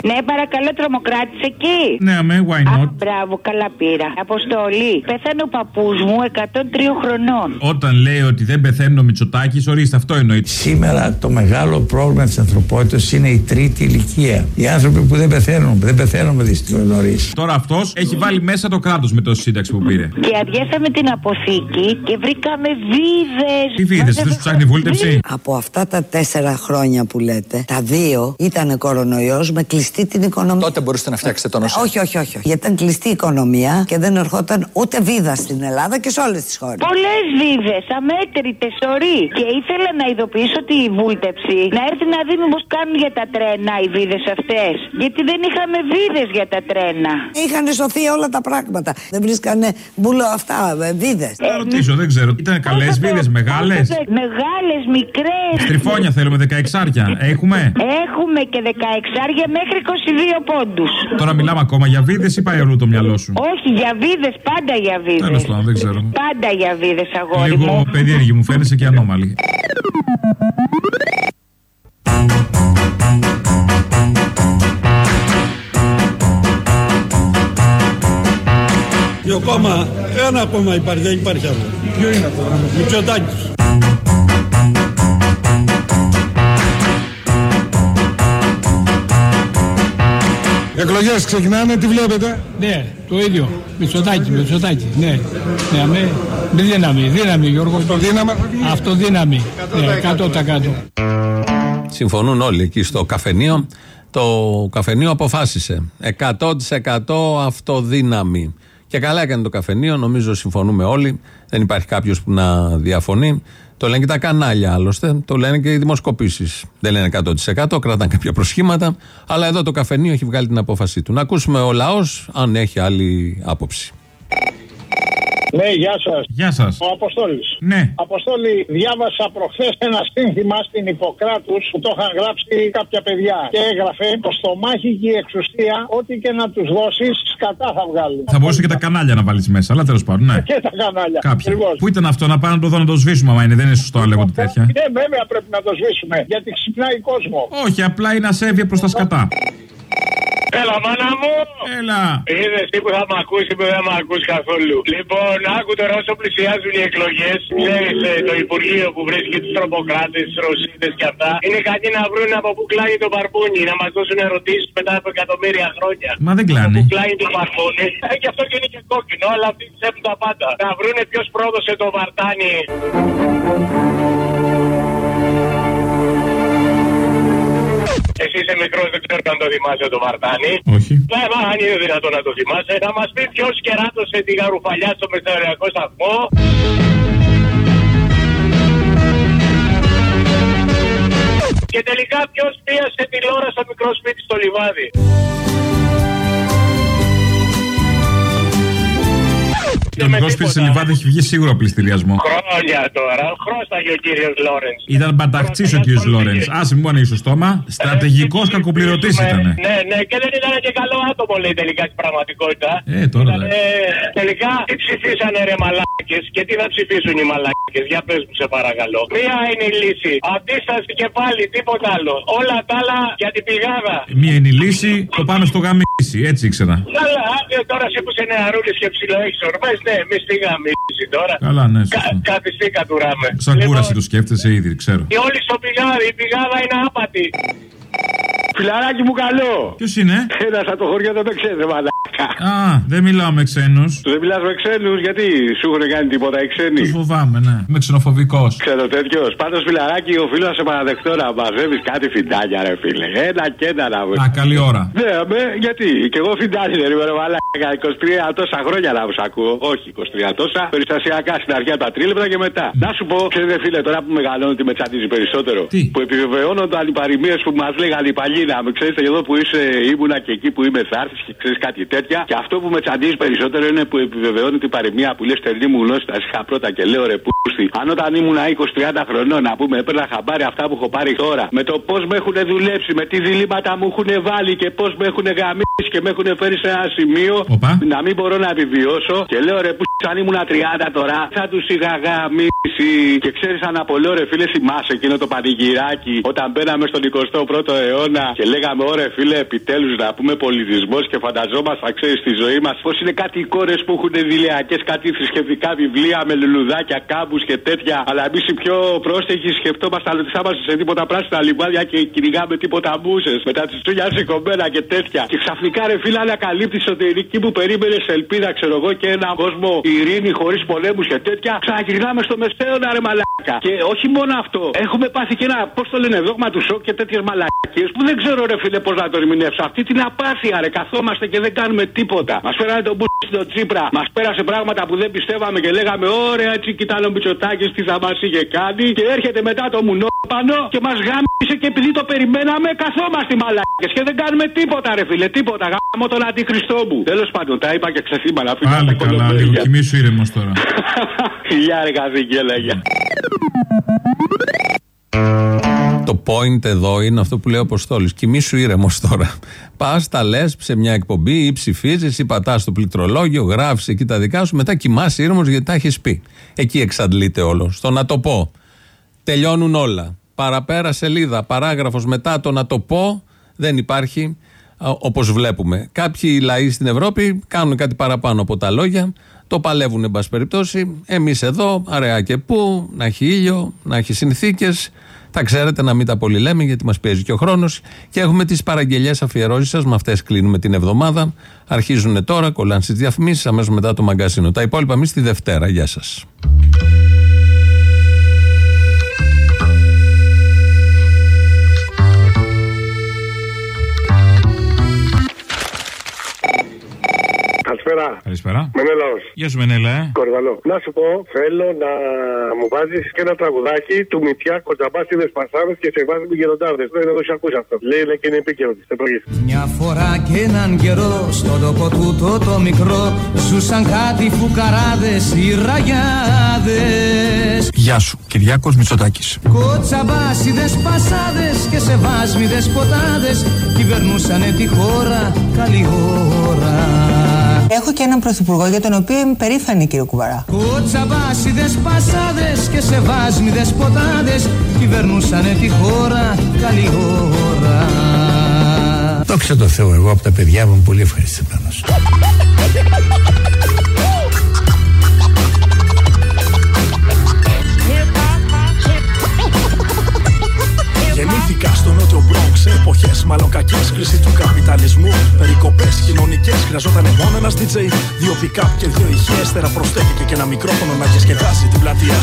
Ναι, παρακαλώ, τρομοκράτης εκεί. Ναι, αμέ, why not. Α, μπράβο, καλά πήρα. Αποστολή. Πέθανε ο παππούς μου εκατόν τρία χρονών. Όταν λέει ότι δεν πεθαίνει ο Μητσοτάκης, ορίστε, αυτό εννοεί. Σήμερα το μεγάλο πρόβλημα της ανθρωπότητας είναι η τρίτη ηλικία. Οι άνθρωποι που δεν πεθαίνουν, δεν πεθαίνουν δυστυχώς νωρίς. Τώρα αυτός έχει βάλει μέσα το κράτος με το σύνταξη που πήρε. Και αδειάσαμε την αποθήκη και βρήκαμε βίδες. Τι βίδες, αυτές που ψάχνει η βούλτεψη. Από αυτά τα τέσσερα χρόνια που λέτε, τα δύο ήταν κορονοϊός με κλειστή την οικονομία. Τότε μπορούσατε να φτιάξετε τον ΟΣΕ. Όχι, όχι, όχι. Γιατί ήταν κλειστή η οικονομία και δεν ερχόταν ούτε βίδα στην Ελλάδα και σε όλες τις χώρες. Πολλές βίδες, αμέτρητες, σωρί. Και ήθελα να ειδοποιήσω τη βούλτεψη να έρθει να δει μήπως κάνουν για τα τρένα οι βίδες αυτές. Γιατί δεν είχαμε βίδες για τα τρένα. Είχαν σωθεί όλα τα πράγματα. Δεν βρίσκανε μπουλο αυτά, βίδες. Θα ρωτήσω, δεν ξέρω. Ήταν καλές βίδες, μεγάλες. Μεγάλες, μικρές. Στριφόνια θέλουμε, δεκαεξάρια. Έχουμε. Έχουμε και δεκαεξάρια μέχρι είκοσι δύο πόντους. Τώρα μιλάμε ακόμα για βίδες ή πάει αλλού το μυαλό σου? Όχι, για βίδες, πάντα για βίδες. Τέλος πάντων, δεν ξέρω. Πάντα για βίδες, αγόρι Λίγο μου. Λίγο περίεργη μου φαίνεσαι και ανώμαλη. Δύο κόμμα, ένα κόμμα υπάρχει, δεν υπάρχει άλλο. Ποιο είναι αυτό? Μητσοτάκης. Εκλογές ξεκινάνε, τι βλέπετε? Ναι, το ίδιο. Μητσοτάκη, Μητσοτάκη. Ναι, ναι, με, με δύναμη, δύναμη, Γιώργο. Αυτοδύναμη. Αυτοδύναμη. Ναι, εκατό τοις εκατό. Συμφωνούν όλοι εκεί στο καφενείο. Το καφενείο αποφάσισε. εκατό τοις εκατό αυτοδύναμη. Και καλά έκανε το καφενείο, νομίζω συμφωνούμε όλοι. Δεν υπάρχει κάποιος που να διαφωνεί. Το λένε και τα κανάλια άλλωστε, το λένε και οι δημοσκοπήσεις. Δεν λένε εκατό τοις εκατό, κρατάνε κάποια προσχήματα. Αλλά εδώ το καφενείο έχει βγάλει την απόφασή του. Να ακούσουμε ο λαός αν έχει άλλη άποψη. Ναι, γεια σας. Γεια σας. Ο Αποστόλης. Ναι. Αποστόλη, διάβασα προχθές ένα σύνθημα στην Ιπποκράτους που το είχαν γράψει κάποια παιδιά. Και έγραφε: το στομάχι και η εξουσία, ό,τι και να τους δώσεις, σκατά θα βγάλουν. Θα μπορούσε και τα κανάλια να βάλεις μέσα, αλλά τέλος πάντων, ναι. Και τα κανάλια. Κάποια. Πού ήταν αυτό, να πάνε να το δω να το σβήσουμε, άμα είναι, δεν είναι σωστό να λέγονται τέτοια. Ναι, βέβαια πρέπει να το σβήσουμε, γιατί ξυπνάει κόσμο. Όχι, απλά είναι ασέβεια προς τα σκατά. Έλα, μάνα μου! Έλα! Είδες τι που θα μ' ακούσει που δεν μ' ακούσει καθόλου. Λοιπόν, άκου τώρα όσο πλησιάζουν οι εκλογές. Ξέρεις, το Υπουργείο που βρίσκει τους τρομοκράτες, τους Ρωσίδες και αυτά. Είναι κακοί να βρουν από πού κλάει το παρπούνι. Να μας δώσουν ερωτήσεις μετά από εκατομμύρια χρόνια. Μα δεν κλάνει. Πού κλάει το παρπούνι. Ε, γι' αυτό και είναι και κόκκινο, αλλά αυτοί ξέρουν τα πάντα. Να βρούνε ποιος πρόδωσε το Βαρτάνι. Εσύ είσαι μικρός, δεν ξέρω αν το θυμάσαι το Βαρτάνι. Όχι. Ναι, μα αν είναι δυνατόν να το θυμάσαι, να μας πει ποιος κεράτωσε τη γαρουφαλιά στο μεσαριακό σταθμό. Και τελικά ποιος πίασε τη Λόρα στο μικρό σπίτι στο λιβάδι. Το μικρό σπίτι σε λιβάδι έχει βγει σίγουρα πληστηριασμό. Χρόνια τώρα, χρώσταγε ο κύριος Λόρενς. Ήταν μπαταχτσής ο κύριος Λόρενς. Άσε μου ανοίξει το στόμα. Στρατηγικός κακοπληρωτής ήταν. Ναι, ναι, και δεν ήταν και καλό άτομο, λέει τελικά στην πραγματικότητα. Ε, τώρα. Ήταν, ε, τελικά τι ψηφίσανε ρε μαλάκες και τι θα ψηφίσουν οι μαλάκες. Για πες μου σε παρακαλώ. Μία είναι η λύση. Αντίσταση και πάλι, τίποτα άλλο. Όλα τα άλλα για την πηγάδα. Μία είναι η λύση, το πάνω στο γαμίσι. Έτσι ήξερα. Καλά, τώρα σε που είσαι νεαρούλης και ψηλό έχεις ορμές. Ναι, εμείς τι γαμίσι τώρα. Καλά, ναι. Κα, κάτι τι κατουράμε. Σαν λοιπόν, κούραση το σκέφτεσαι ήδη, ξέρω. Και όλοι στο πηγάδι, η πηγάδα είναι άπατη. Φιλαράκι μου καλό. Ποιος είναι? Ένας από το χωριό δεν με ξέρει, μαλάκα. Α, δεν μιλάω με ξένους. Δεν μιλάς με ξένους, γιατί σου έχουν κάνει τίποτα οι ξένοι? Τους φοβάμαι, ναι. Είμαι ξενοφοβικός. Ξέρω τέτοιος. Πάντως, φιλαράκι, οφείλω να σε παραδεχτώ να μαζεύεις κάτι φιντάνια, ρε φίλε. Ένα και ένα να βρει. Α, καλή ώρα. Ναι, με, γιατί. Και εγώ φιντάνι δεν είμαι, ρε μαλάκα. είκοσι τρία τόσα χρόνια να μου ακούω. Όχι, είκοσι τρία τόσα. Περιστασιακά στην αρχή τα τρίλεπτα και μετά. Mm. Να σου πω, ξέρετε, φίλε, τώρα που μεγαλώνω τι με τσαντίζει περισσότερο. Τι? Που επιβεβαιώνονταν οι παροιμίες που μας λέγανε οι παλιοί. Να με ξέρετε, εδώ που είσαι, ήμουνα και εκεί που είμαι, θα έρθεις και ξέρεις κάτι τέτοια. Και αυτό που με τσαντίζει περισσότερο είναι που επιβεβαιώνει την παροιμία που λέει στερνή μου γνώση, τα είχα πρώτα και λέω ρε πούστη. Αν όταν ήμουνα είκοσι τριάντα χρονών, να πούμε, έπαιρνα χαμπάρι αυτά που έχω πάρει τώρα, με το πώς με έχουν δουλέψει, με τι διλήμματα μου έχουν βάλει και πώς με έχουν γαμίσει και με έχουν φέρει σε ένα σημείο. Οπα. Να μην μπορώ να επιβιώσω. Και λέω ρε πούστη, αν ήμουν τριάντα τώρα, θα τους είχα γαμίσει. Και ξέρεις, αναπολώ ρε φίλε, θυμάσαι εκείνο το πανηγυράκι όταν μπαίναμε στον εικοστό πρώτο αιώνα και λέγαμε, ωρε φίλε, επιτέλους να πούμε πολιτισμός και φανταζόμασταν, ξέρεις, στη ζωή μας πως είναι κάτι εικόνες που έχουν δηλαιακές, κάτι θρησκευτικά βιβλία με λουλουδάκια, κάμπους και τέτοια. Αλλά εμείς οι πιο πρόστεχοι σκεφτόμασταν ότι θα είμαστε σε τίποτα πράσινα λιβάδια και κυνηγάμε τίποτα μπούσες με τα τσουτσούνια σηκωμένα και τέτοια. Και ξαφνικά ρε φίλε, ανακαλύπτεις ότι εκεί που περίμενες ελπίδα, ξέρω εγώ, και έναν κόσμο ειρήνη χωρίς πολέμους και τέτοια, ξαναγυρνάμε στο μεσαίωνα ρε μαλάκα. Και όχι μόνο αυτό, έχουμε πάθει και ένα, πώς το λένε, δόγμα του σοκ και τέτοιες μαλακίες που δεν ξέρω ρε φίλε πώς να το ερμηνεύσω. Αυτή την απάθεια ρε, καθόμαστε και δεν κάνουμε τίποτα. Μας φέρανε τον μπου στο Τσίπρα, μας πέρασε πράγματα που δεν πιστεύαμε και λέγαμε, ωραία, έτσι κοιτάνε ο Μητσοτάκης τι θα μας είχε κάνει. Και έρχεται μετά το μουνόπανο και μας γάμισε και επειδή το περιμέναμε, καθόμαστε μαλάκες και δεν κάνουμε τίποτα ρε φίλε, τίποτα. Γάμω τον Αντιχριστό μου. Τέλος πάντων, τα είπα και ξεθύμανα. Πάλι καλά, λίγο κοιμήσου ήρεμος τώρα. Φιλιά ρε καθήκη, έλεγε. Το point εδώ είναι αυτό που λέει ο Αποστόλης. Κοιμήσου ήρεμος τώρα. Πας, τα λες σε μια εκπομπή ή ψηφίζεις ή πατάς στο πληκτρολόγιο, γράφεις εκεί τα δικά σου, μετά κοιμάσαι ήρεμος γιατί τα έχεις πει. Εκεί εξαντλείται όλο. Στο να το πω. Τελειώνουν όλα. Παραπέρα σελίδα, παράγραφος μετά το να το πω δεν υπάρχει. Όπως βλέπουμε. Κάποιοι λαοί στην Ευρώπη κάνουν κάτι παραπάνω από τα λόγια, το παλεύουν εν πάση περιπτώσει. Εμείς εδώ, αραιά και πού, να έχει ήλιο, να έχει συνθήκες. Τα ξέρετε, να μην τα πολύ λέμε γιατί μας πιέζει και ο χρόνος. Και έχουμε τις παραγγελιές αφιερώσεις σας, με αυτές κλείνουμε την εβδομάδα. Αρχίζουν τώρα, κολλάνε στις διαφημίσεις, αμέσως μετά το μαγκαζίνο. Τα υπόλοιπα εμείς τη Δευτέρα. Γεια σας. Καλησπέρα. Καλησπέρα. Μενέλαος. Γεια σου, Μενέλα. Ε. Κορδαλό. Να σου πω, θέλω να μου βάζεις και ένα τραγουδάκι του Μητιά Κοντζαμπάσιδες Πασάδες και σε βάζουν γεροντάδες. Δεν το έχει ακούσει αυτό. Λέει, λέει και είναι επίκαιρο της εποχής. Μια φορά και έναν καιρό στον τόπο τούτο το μικρό ζούσαν κάτι φουκαράδες οι ραγιάδες. Γεια σου, Κυριάκος Μητσοτάκης. Κοτσαμπάσιδες Πασάδες και σεβάσμιδες ποτάδες κυβερνούσανε τη χώρα καλή ώρα. Έχω και έναν πρωθυπουργό για τον οποίο είμαι περήφανη, κύριε Κουβαρά. Κοτσαμπάσιδες Πασάδες και σεβάσμιδες ποτάδες κυβερνούσανε τη χώρα καλή ώρα. Δόξα τω Θεώ, εγώ από τα παιδιά μου πολύ ευχαριστημένος. Γεννήθηκα στο νότιο Μπρόγκ σε εποχές μάλλον κακές. Κρίση του καπιταλισμού, περικοπές κοινωνικές. Χρειαζότανε μόνο ένας ντι τζέι, δύο pick-up και δύο ηχεία. Ύστερα προσθέθηκε και ένα μικρόφωνο να διασκεδάσει την πλατεία.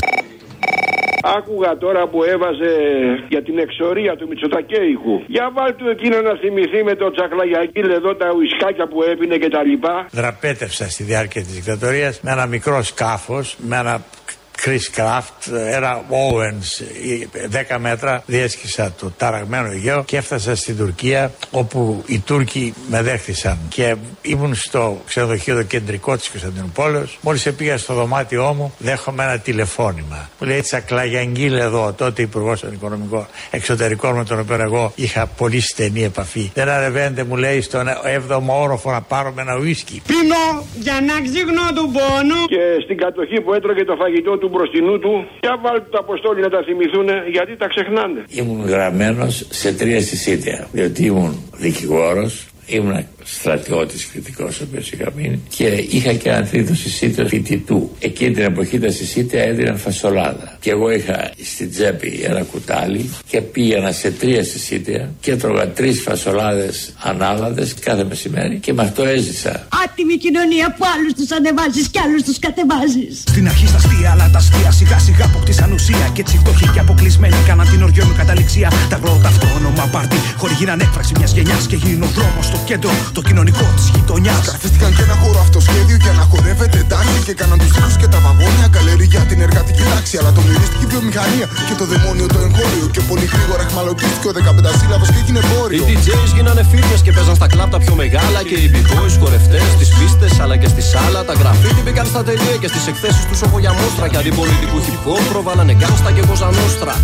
Άκουγα τώρα που έβαζε για την εξορία του Μητσοτακέικου. Για βάλ' του εκείνο να θυμηθεί με το τσακλαγιακίλ εδώ τα ουισκάκια που έπινε και τα λοιπά. Δραπέτευσα στη διάρκεια της δικτατορίας με ένα μικρό σκάφος, με ένα Chris Craft, ένα Owens, δέκα μέτρα, διέσχισα το ταραγμένο Αιγαίο και έφτασα στην Τουρκία, όπου οι Τούρκοι με δέχτησαν και ήμουν στο ξενοδοχείο το κεντρικό της Κωνσταντινούπολης. Μόλις πήγα στο δωμάτιό μου, δέχομαι ένα τηλεφώνημα. Μου λέει Τσακλαγιαγγίλ εδώ, τότε υπουργός των Οικονομικών Εξωτερικών, με τον οποίο εγώ είχα πολύ στενή επαφή. Δεν ανεβαίνετε, μου λέει, στον έβδομο όροφο να πάρουμε ένα ουίσκι. Πίνω για να ξύχνω του πόνου. Και στην κατοχή που έτρωγε το φαγητό του μπροστινού του, για βάλτε το Αποστόλη να τα θυμηθούν, γιατί τα ξεχνάνε. Ήμουν γραμμένος σε τρία συσίτια, διότι ήμουν δικηγόρος, ήμουν στρατιώτης κριτικός ο οποίος είχα μείνει και είχα και έναν τρίτο συσίτιο φοιτητού. Εκείνη την εποχή τα συσίτια έδιναν φασολάδα και εγώ είχα στην τσέπη ένα κουτάλι και πήγαινα σε τρία συσίτια και έτρωγα τρεις φασολάδες ανάλαδες κάθε μεσημέρι και με αυτό έζησα. Άτιμη κοινωνία που άλλους τους ανεβάζεις και άλλους τους κατεβάζεις. Στην αρχή στα αστεία, αλλά τα αστεία σιγά σιγά αποκτήσαν ουσία και έτσι φτωχοί και αποκλεισμένοι κάναν την οργιό με καταληξία. Τα πρώτα αυτόνομα πάρτι χορηγήναν έκφραξη μιας γενιάς και γίνει ο δρόμος στο κέντρο, το κοινωνικό της γειτονιάς. Καθίστηκαν και ένα χώρο αυτοσχέδιο για να χορεύεται τάξη και κάναν τους τρόπους και τα βαγόνια καλερί για την εργατική τάξη. Αλλά το μυρίστηκε η βιομηχανία και το δαιμόνιο το εγχώριο. Και πολύ γρήγορα εχμαλωτίστηκε ο δεκαπεντασύλλαβος και έγινε εμπόριο. Οι ντι τζέις γίνανε φίρμες και παίζαν στα κλαμπ τα πιο μεγάλα. Και οι b-boys χορευτές στις πίστες αλλά και στη σάλα. Τα γραφίτι μπήκαν στα τελεία και στις εκθέσεις τους όπου για μόστρα. Και αντιπολιτικού hip-hop προβάλανε γκάνστα και κοζανόστρα.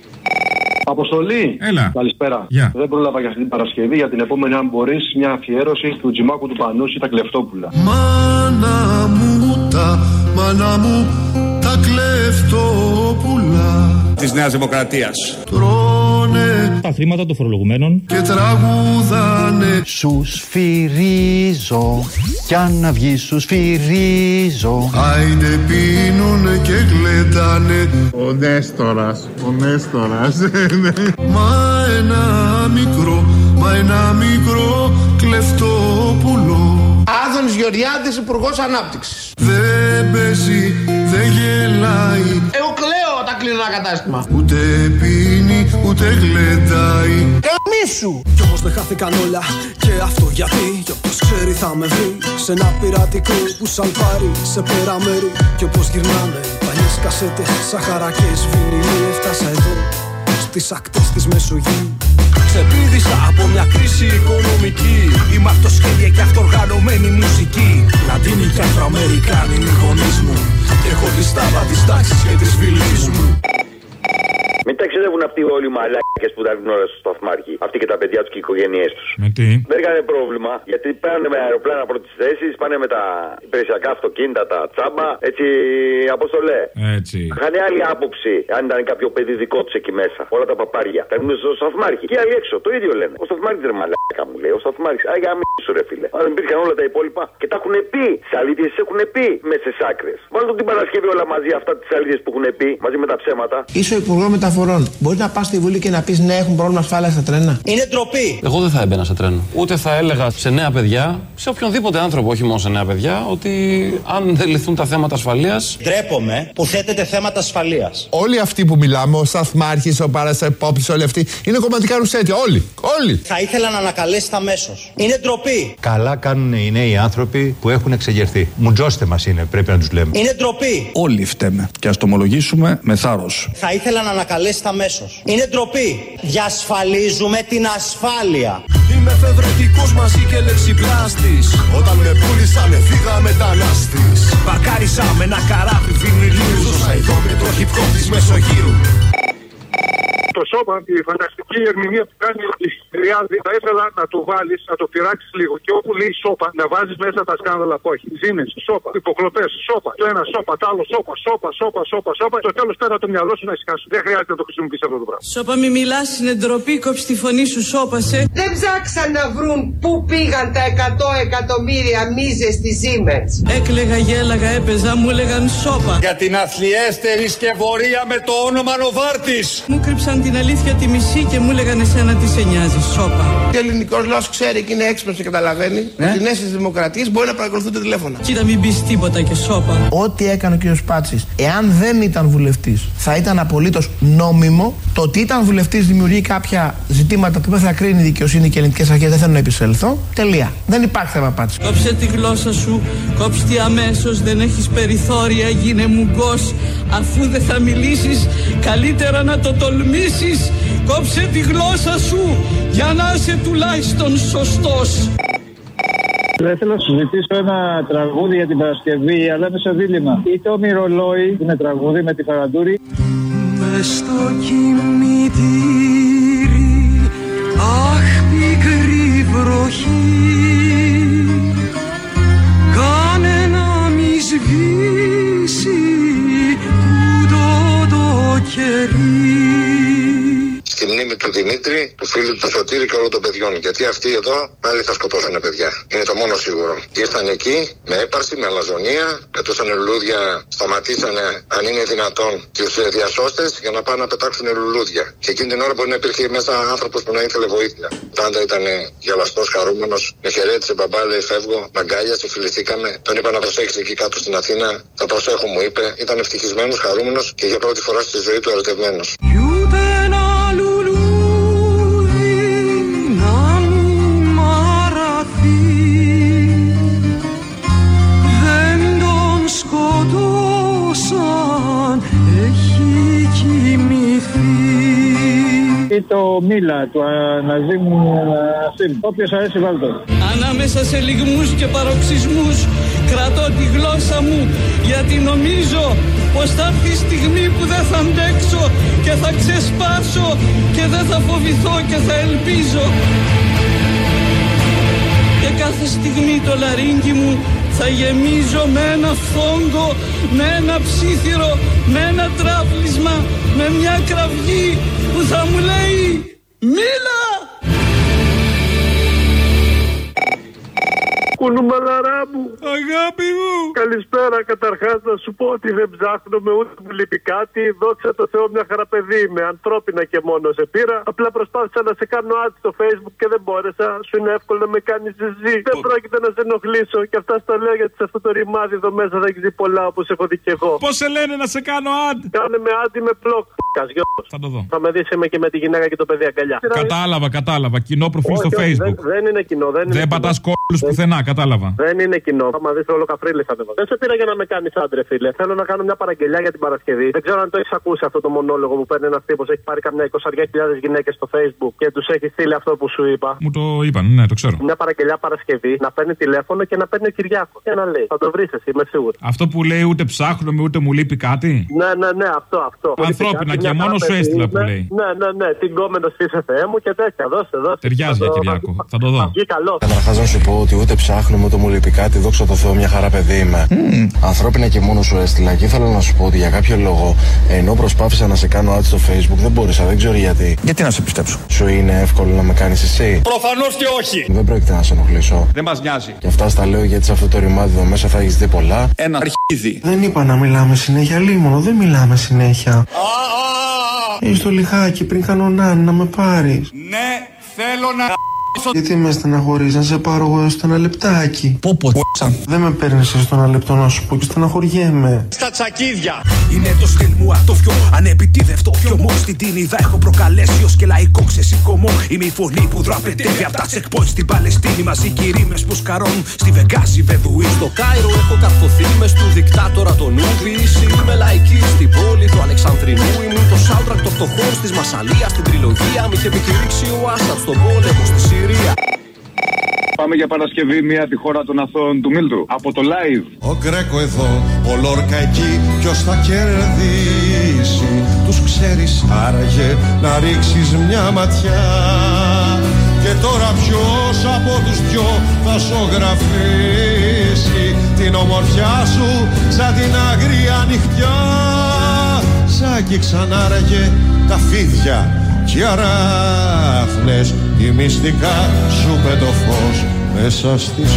Αποστολή. Έλα. Καλησπέρα. Yeah. Δεν πρόλαβα για αυτή την Παρασκευή. Για την επόμενη, αν μπορείς, μια αφιέρωση του Τζιμάκου του Πανούση, τα Κλεφτόπουλα. Μάνα μου τα μάνα μου τα κλεφτόπουλα της Νέας Δημοκρατίας. Τρώνε τα χρήματα των φορολογουμένων και τραγουδάνε. Σου σφυρίζω κι αν να βγει σου σφυρίζω. Άιντε πίνουνε και γλεντάνε. Ο Νέστορας, ο Νέστορας. Μα ένα μικρό, μα ένα μικρό κλεφτόπουλο. Άδωνης Γεωργιάδης, Υπουργός Ανάπτυξης. Δεν παίζει, δεν γελάει. Εγώ κλαίω όταν κλείνω ένα κατάστημα. Ούτε πίνει, ούτε γλεντάει. Καμίσου! Κι όμως δεν χάθηκαν όλα. Και αυτό γιατί, κι όπως ξέρει θα με βρει. Σε ένα πειρατικό που σαν πάρει σε πέρα μέρη. Κι όπως γυρνάμε παλιές κασέτες, σαχαρακές, βινιλί. Έφτασα εδώ, στις ακτές της Μεσογείου. Ξεπήδησα από μια κρίση οικονομική. Είμαι αυτοσχέδια και αυτοργανωμένη μουσική. Λατίνοι και Αφροαμερικάνοι είναι οι γονείς μου. Και έχω τη στάβα της τάξης και της φυλής μου. Μην ταξιδεύουν αυτοί όλοι οι μαλάκες που τα ρίχνουν όλα στο σταθμάρχη. Αυτοί και τα παιδιά τους και οι οικογένειές τους. Με τι? Δεν έκανε πρόβλημα, γιατί πάνε με αεροπλάνα πρώτης θέσης, πάνε με τα υπηρεσιακά αυτοκίνητα, τα τσάμπα, έτσι αποστολέ. Έτσι. Είχαν άλλη άποψη αν ήταν κάποιο παιδί δικό τους εκεί μέσα. Όλα τα παπάρια. Τα ρίχνουν στο σταθμάρχη. Και άλλοι έξω, το ίδιο λένε. Ο σταθμάρχης δεν μαλάκα μου λέει. Ο σταθμάρχης, άγια μίσου ρε φίλε. Αν δεν υπήρχαν όλα τα υπόλοιπα. Και τα έχουν πει. Τι αλήθειες έχουν πει μέσα στις άκρες. Βάλτε την Παρασκευή όλα μαζί αυτά τις αλήθειες που έχουν πει μαζί με τα ψέματα. Είσαι ο Υπουργός Μεταφορών. Μπορεί να πας στη Βουλή και να πεις ναι, έχουν πρόβλημα ασφάλειας στα τρένα. Είναι ντροπή. Εγώ δεν θα έμπαινα σε τρένο. Ούτε θα έλεγα σε νέα παιδιά, σε οποιονδήποτε άνθρωπο, όχι μόνο σε νέα παιδιά, ότι αν δεν λυθούν τα θέματα ασφαλείας. Ντρέπομαι που θέτετε θέματα ασφαλείας. Όλοι αυτοί που μιλάμε, ο Σταθμάρχης, ο Παρασεπόπης, όλοι αυτοί είναι κομματικά ρουσέτια. Όλοι. Όλοι. Θα ήθελα να ανακαλέσετε αμέσως. Είναι ντροπή. Καλά κάνουν οι νέοι άνθρωποι που έχουν εξεγερθεί. Μουτζώστε μας είναι, πρέπει να τους λέμε. Είναι ντροπή. Όλοι φταίμε. Και ας το ομολογήσουμε με θάρρος. Θα ήθελα να ανακαλέσετε αμέσως. Είναι ντροπή. Διασφαλίζουμε την ασφάλεια. Είμαι εφευρετικός μαζί και λεξιπλάστης. Όταν με πούλησανε φύγα μετανάστης. Παρκάρισα με ένα καράβι βινιλίου. Ζούσα εδώ με το hip hop της Μεσογείου. Το σώμα, τη φανταστική ερμηνεία που κάνει η Ριάδη, θα ήθελα να το βάλεις, να το πειράξεις λίγο. Και όπου λέει σώπα, να βάζεις μέσα τα σκάνδαλα που έχει. Ζήνες, σώπα, υποκλοπές, σώπα. Το ένα σώπα, το άλλο σώπα, σώπα, σώπα, σώπα, σώπα. Στο τέλος πέρα το μυαλό σου να ησυχάσει. Δεν χρειάζεται να το χρησιμοποιείς αυτό το πράγμα. Σώπα, μη μιλάς, είναι ντροπή, κόψει τη φωνή σου, σώπασε. Δεν ψάξαν να βρουν πού πήγαν τα εκατό εκατομμύρια μίζες της Siemens. Έκλεγα, γέλαγα, έπαιζα, μου έλεγαν σώπα. Για την αθλιέστερη σκευωρία με το όνομα Νοβάρτης. Μου κρύψαν την αλήθεια τη μισή και μου έλεγαν εσένα τι σε νοιάζει, σώπα. Ο ελληνικός λαός ξέρει και είναι έξυπνος και καταλαβαίνει ότι οι νέες δημοκρατίες μπορεί να παρακολουθούνται τηλέφωνα. Κοίτα, μην πεις τίποτα και σώπα. Ό,τι έκανε ο κ. Σπάτσης, εάν δεν ήταν βουλευτής, θα ήταν απολύτως νόμιμο. Το ότι ήταν βουλευτής δημιουργεί κάποια ζητήματα που δεν θα κρίνει η δικαιοσύνη και οι ελληνικές αρχές, δεν θέλω να επισέλθω. Τελεία. Δεν υπάρχει θέμα πάτσι. Κόψε τη γλώσσα σου, κόψε τη αμέσως, δεν έχεις περιθώρια, γίνε μουγκός. Αφού δεν θα μιλήσεις, καλύτερα να το τολμήσεις. Κόψε τη γλώσσα σου για να είσαι τουλάχιστον σωστός. Δεν θέλω να σου ζητήσω ένα τραγούδι για την Παρασκευή, αλλά είμαι σε δίλημμα. Είτε ο Μυρολόι, είναι τραγούδι με τη Φαραντούρη. Μες στο κημητήρι, αχ πικρή βροχή, κάνε να μη σβήσει τούτο το κερί. Στη μνήμη του Δημήτρη, του φίλου του Σωτήρη και όλων των παιδιών. Γιατί αυτοί εδώ πάλι θα σκοτώσανε παιδιά. Είναι το μόνο σίγουρο. Ήρθαν εκεί με έπαρση, με αλαζονία, πετούσανε λουλούδια, σταματήσανε αν είναι δυνατόν τους διασώστες για να πάνε να πετάξουν λουλούδια. Και εκείνη την ώρα μπορεί να υπήρχε μέσα άνθρωπος που να ήθελε βοήθεια. Πάντα ήταν γελαστός, χαρούμενος, με χαιρέτησε μπαμπά, λέει φεύγω, μαγκάλιασε, φιληθήκαμε. Τον είπα να προσέξει εκεί κάτω στην Αθήνα. Θα προσέχω, μου είπε. Ήταν ευτυχισμένος, χαρούμενος και για πρώτη φορά στη ζωή του ερωτευμένος. Ή το Μίλα του Αναζήμου Νασίμ. Όποιος αρέσει βάλτε. Ανάμεσα σε λυγμούς και παροξισμούς κρατώ τη γλώσσα μου, γιατί νομίζω πως θα έρθει η στιγμή που δεν θα αντέξω και θα ξεσπάσω και δεν θα φοβηθώ και θα ελπίζω. Και κάθε στιγμή το λαρύγγι μου θα γεμίζω με ένα φόγκο, με ένα ψήθυρο, με ένα τράπλισμα, με μια κραυγή που θα μου λέει «Μίλα!» Κουνούμαλαρά μου. Αγάπη μου. Καλησπέρα. Καταρχάς να σου πω ότι δεν ψάχνουμε ούτε μου λείπει κάτι. Δόξα τω Θεώ, μια χαραππαιδί είμαι. Ανθρώπινα και μόνο σε πήρα. Απλά προσπάθησα να σε κάνω ad στο Facebook και δεν μπόρεσα. Σου είναι εύκολο να με κάνει ζυζί. Δεν πρόκειται να σε ενοχλήσω. Και αυτά στα λέω γιατί σε αυτό το ρημάδι εδώ μέσα θα έχει δει πολλά όπως έχω δει και εγώ. Πώς σε λένε να σε κάνω ad? Κάνε με ad με πλοκ. Θα το δω. Θα με δεις είμαι και με τη γυναίκα και το παιδί αγκαλιά. Κατάλαβα, κατάλαβα. Κοινό προφίλ στο Facebook. Δεν, δεν είναι κοινό. Δεν, δεν πατάς κόλλους πουθενά, κατάλαβα. Δεν είναι κοινό. Θα μα δεις όλο καφρίλες ανεβα. Δεν σε πήρα για να με κάνεις άντρε, φίλε. Θέλω να κάνω μια παραγγελιά για την Παρασκευή. Δεν ξέρω αν το έχεις ακούσει αυτό το μονόλογο που παίρνει ένας τύπος. Έχει πάρει καμιά είκοσι χιλιάδες γυναίκες στο Facebook και τους έχει στείλει αυτό που σου είπα. Μου το είπαν, ναι, το ξέρω. Μια παραγγελιά Παρασκευή να παίρνει τηλέφωνο και να παίρνει ο Κυριάκος. Και να λέει. Θα το βρεις εσύ, είμαι σίγουρο. Αυτό που λέει ούτε ψάχνουμε ούτε μου λείπει κάτι. Ναι, ναι, ναι, αυτό, αυτό. Ανθρώπινα και μόνο σου έστειλα που λέει. Ναι, ναι, ναι. Την κόμενο στη Θεέ μου και τέτοια. Δώσε, δώσε. Ταιριάζει για Κυριάκο. Θα το δω. Καταρχάς να σου πω ότι ούτε ψάχνουμε ούτε μου λείπει κάτι. Δόξα τω Θεώ, μια χαρά παιδί είμαι. Mm. Ανθρώπινα και μόνο σου έστειλα. Και ήθελα να σου πω ότι για κάποιο λόγο, ενώ προσπάθησα να σε κάνω ad στο Facebook, δεν μπόρεσα, δεν ξέρω γιατί. Γιατί να σε πιστέψω? Σου είναι εύκολο να με κάνεις εσύ? Προφανώς και όχι. Δεν πρόκειται να σε ενοχλήσω. Δεν μας νοιάζει. Και αυτά στα λέω γιατί σε αυτό το ρημάδι εδώ μέσα θα έχεις δει πολλά. Ένα αρχίδι. Δεν είπα να μιλάμε συνέχεια, λίμωνο, δεν μιλάμε συνέχεια. Είσαι στο λιχάκι πριν κάνω νάνι να με πάρεις. Ναι, θέλω να. Γιατί με στεναχωρείς, να σε πάρω εγώ έστω ένα λεπτάκι? Πω πω δεν με παίρνεις έστω ένα λεπτό να σου πω και στεναχωριέμαι. Στα τσακίδια. Είναι το στυλ μου το πιο ανεπιτίδευτο. Κι όμως στην Τίνιδα έχω προκαλέσει ως και λαϊκό ξεσηκωμό. Είμαι η φωνή που δραπετεύει απ' τα checkpoints στην Παλαιστίνη. Μαζί κι οι ρήμες που σκαρώνουν στη Βεγγάζη Βεδουή. Στο Κάιρο έχω καρφωθεί μες του δικτάτορα τον Ούβηση. Είμαι λαϊκή στην πόλη του Αλεξανδρινού. Ήμουν το soundtrack των φτωχών της Μασσαλίας στην τριλογία. Μ' είχε επικηρύξει ο Άσαντ στον πόλεμο στη Συρία. Πάμε για Παρασκευή μια τη χώρα των αθώων του Μίλτου. Από το live. Ο Γκρέκο εδώ, ο Λόρκα εκεί. Ποιος θα κερδίσει? Τους ξέρεις άραγε να ρίξεις μια ματιά. Και τώρα ποιος από τους δυο θα ζωγραφίσει την ομορφιά σου σαν την αγρία νυχτιά. Σ' άγγιξαν άραγε τα φίδια κι αράχνες, η μυστικά σου με το φως μέσα στις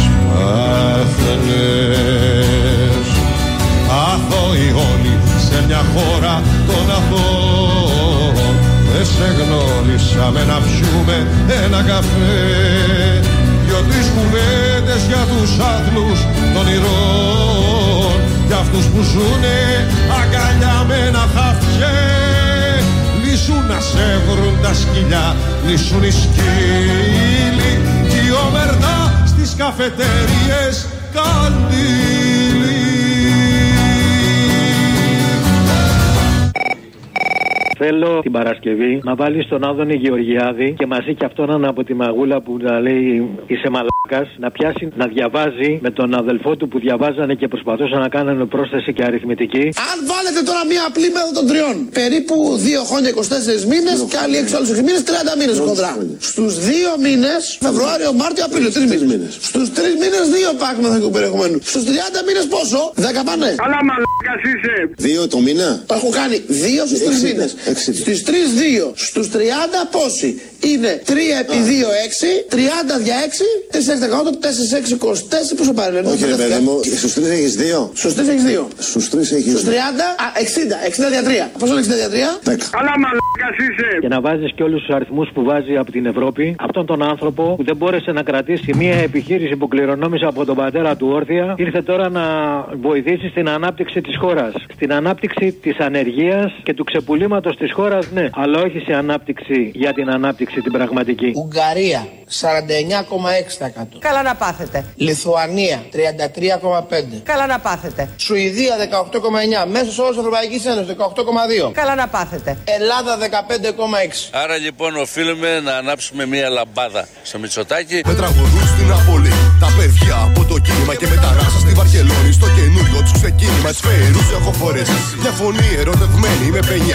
πάθαινες. Αθώοι όλοι σε μια χώρα των αθώων, δεν σε γνώρισαμε να πιούμε ένα καφέ. Δυο-τρεις κουβέντες για τους άθλους των ηρώων, για αυτούς που ζουνε αγκαλιά με ένα χαφιέ. Λύσου να σε βρουν τα σκυλιά, λύσουν οι σκύλοι κι η ομερτά στις καφετέριες καντήλι. Θέλω την Παρασκευή να βάλεις τον Άδωνη Γεωργιάδη και μαζί και αυτόν από τη μαγούλα που να λέει είσαι μαλάκας, να πιάσει να διαβάζει με τον αδελφό του που διαβάζανε και προσπαθούσαν να κάνουν πρόσθεση και αριθμητική. Αν βάλετε τώρα μία απλή μέθοδο των τριών, περίπου δύο χρόνια είκοσι τέσσερις μήνες και άλλοι έξι άλλους έξι μήνες, τριάντα μήνες κοντρά. Στους δύο μήνες, Φεβρουάριο, Μάρτιο, Απρίλιο, τρεις μήνες. Στους τρεις μήνες δύο πάκ μεθοδικού περιεχομένου. Στους τριάντα μήνες πόσο? δέκα πάνε. Αλλά μαλάκας είσαι. Δύο το μήνα. Έχω κάνει δύο στους τρεις μήνες. Στις τρεις δύο, στους τριάντα πόσοι? Είναι τρία επί δύο, έξι, τριάντα δια έξι, τέσσερα δεκαοκτώ, τέσσερα έξι, είκοσι τέσσερα, πόσο πάρει? Όχι ρε παιδί μου, στους τρεις έχεις δύο. Στους τρεις έχεις δύο. Στους τρεις έχεις δύο. Στους τριάντα, α, εξήντα, εξήντα δια τρία. Πόσο είναι εξήντα δια τρία? δέκα. Αλλά μαλάκας είσαι. Και να βάζεις και όλους τους αριθμούς που βάζει από την Ευρώπη, αυτόν τον άνθρωπο που δεν μπόρεσε να κρατήσει μια επιχείρηση που κληρονόμησε από τον πατέρα του όρθια, ήρθε τώρα να βοηθήσει στην ανάπτυξη της χώρας. Στην ανάπτυξη της ανεργίας και του ξεπουλήματος της χώρας, ναι, αλλά όχι σε ανάπτυξη για την ανάπτυξη την πραγματική. Ουγγαρία σαράντα εννιά κόμμα έξι τοις εκατό. Καλά να πάθετε. Λιθουανία τριάντα τρία κόμμα πέντε τοις εκατό. Καλά να πάθετε. Σουηδία δεκαοκτώ κόμμα εννιά τοις εκατό. Μέσος όρος Ευρωπαϊκής Ένωσης δεκαοκτώ κόμμα δύο τοις εκατό. Καλά να πάθετε. Ελλάδα δεκαπέντε κόμμα έξι τοις εκατό. Άρα λοιπόν οφείλουμε να ανάψουμε μία λαμπάδα στο Μητσοτάκη. Με τραγουδούν στην Ναπολή τα παιδιά από το κίνημα και με τα ράσα στη Βαρκελόνη. Στο καινούριο τους ξεκίνημα τις φέρους έχω φορές. Μια φωνή ερωτευμένη με πενιά από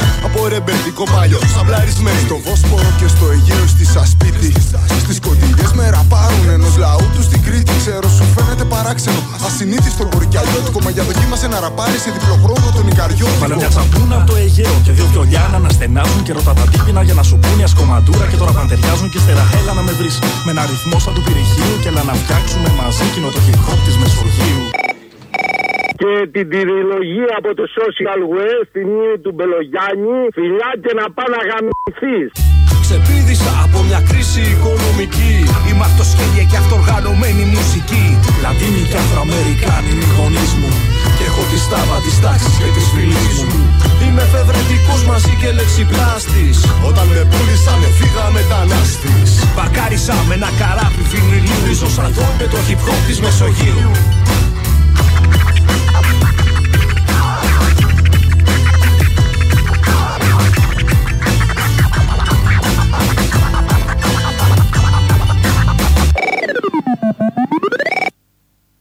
ρεμπερτικό παλιό. Σαμπλαρισμένοι στο Βόσπορο και στο Αιγαίο στη Σασπίτι. Στις κοντινιές με ραπάρουν ενός λαού του στην Κρήτη. Ξέρω σου φαίνεται παράξενο, ασυνήθιστο μπορεί κι αλλιώτικο. Μα για δοκίμασε να ραπάρει σε διπλό χρόνο τον Ικαριώτικο. Βάλε μια τσαμπούνα από το Αιγαίο και δύο πιολιά να αναστενάζουν και ρώτα τα τύπινα για να σου πούνε ασκοματούρα. Και τώρα παντεριάζουν και ύστερα έλα να με βρεις με ένα ρυθμό σαν του πυρηχείου και έλα να φτιάξουμε μαζί κοινό το hip hop της Μεσογείου. Και την τριλογία από το Social West, την Νίου του Μπελογιάννη, φιλιά και να πά να γαμηθείς. Ξεπήδησα από μια κρίση οικονομική. Είμαι αυτοσχέδια και αυτοργανωμένη μουσική. Λατίνοι και Αφροαμερικάνοι είναι οι γονείς μου. Και έχω τη στάβα της τάξης και της φυλής μου. Είμαι εφευρετικός μαζί και λεξιπλάστης. Όταν με πούλησανε φύγα μετανάστης. Παρκάρισα με ένα καράβι βινιλίου. Ριζοσπαστώ με το hip hop της Μεσογείου.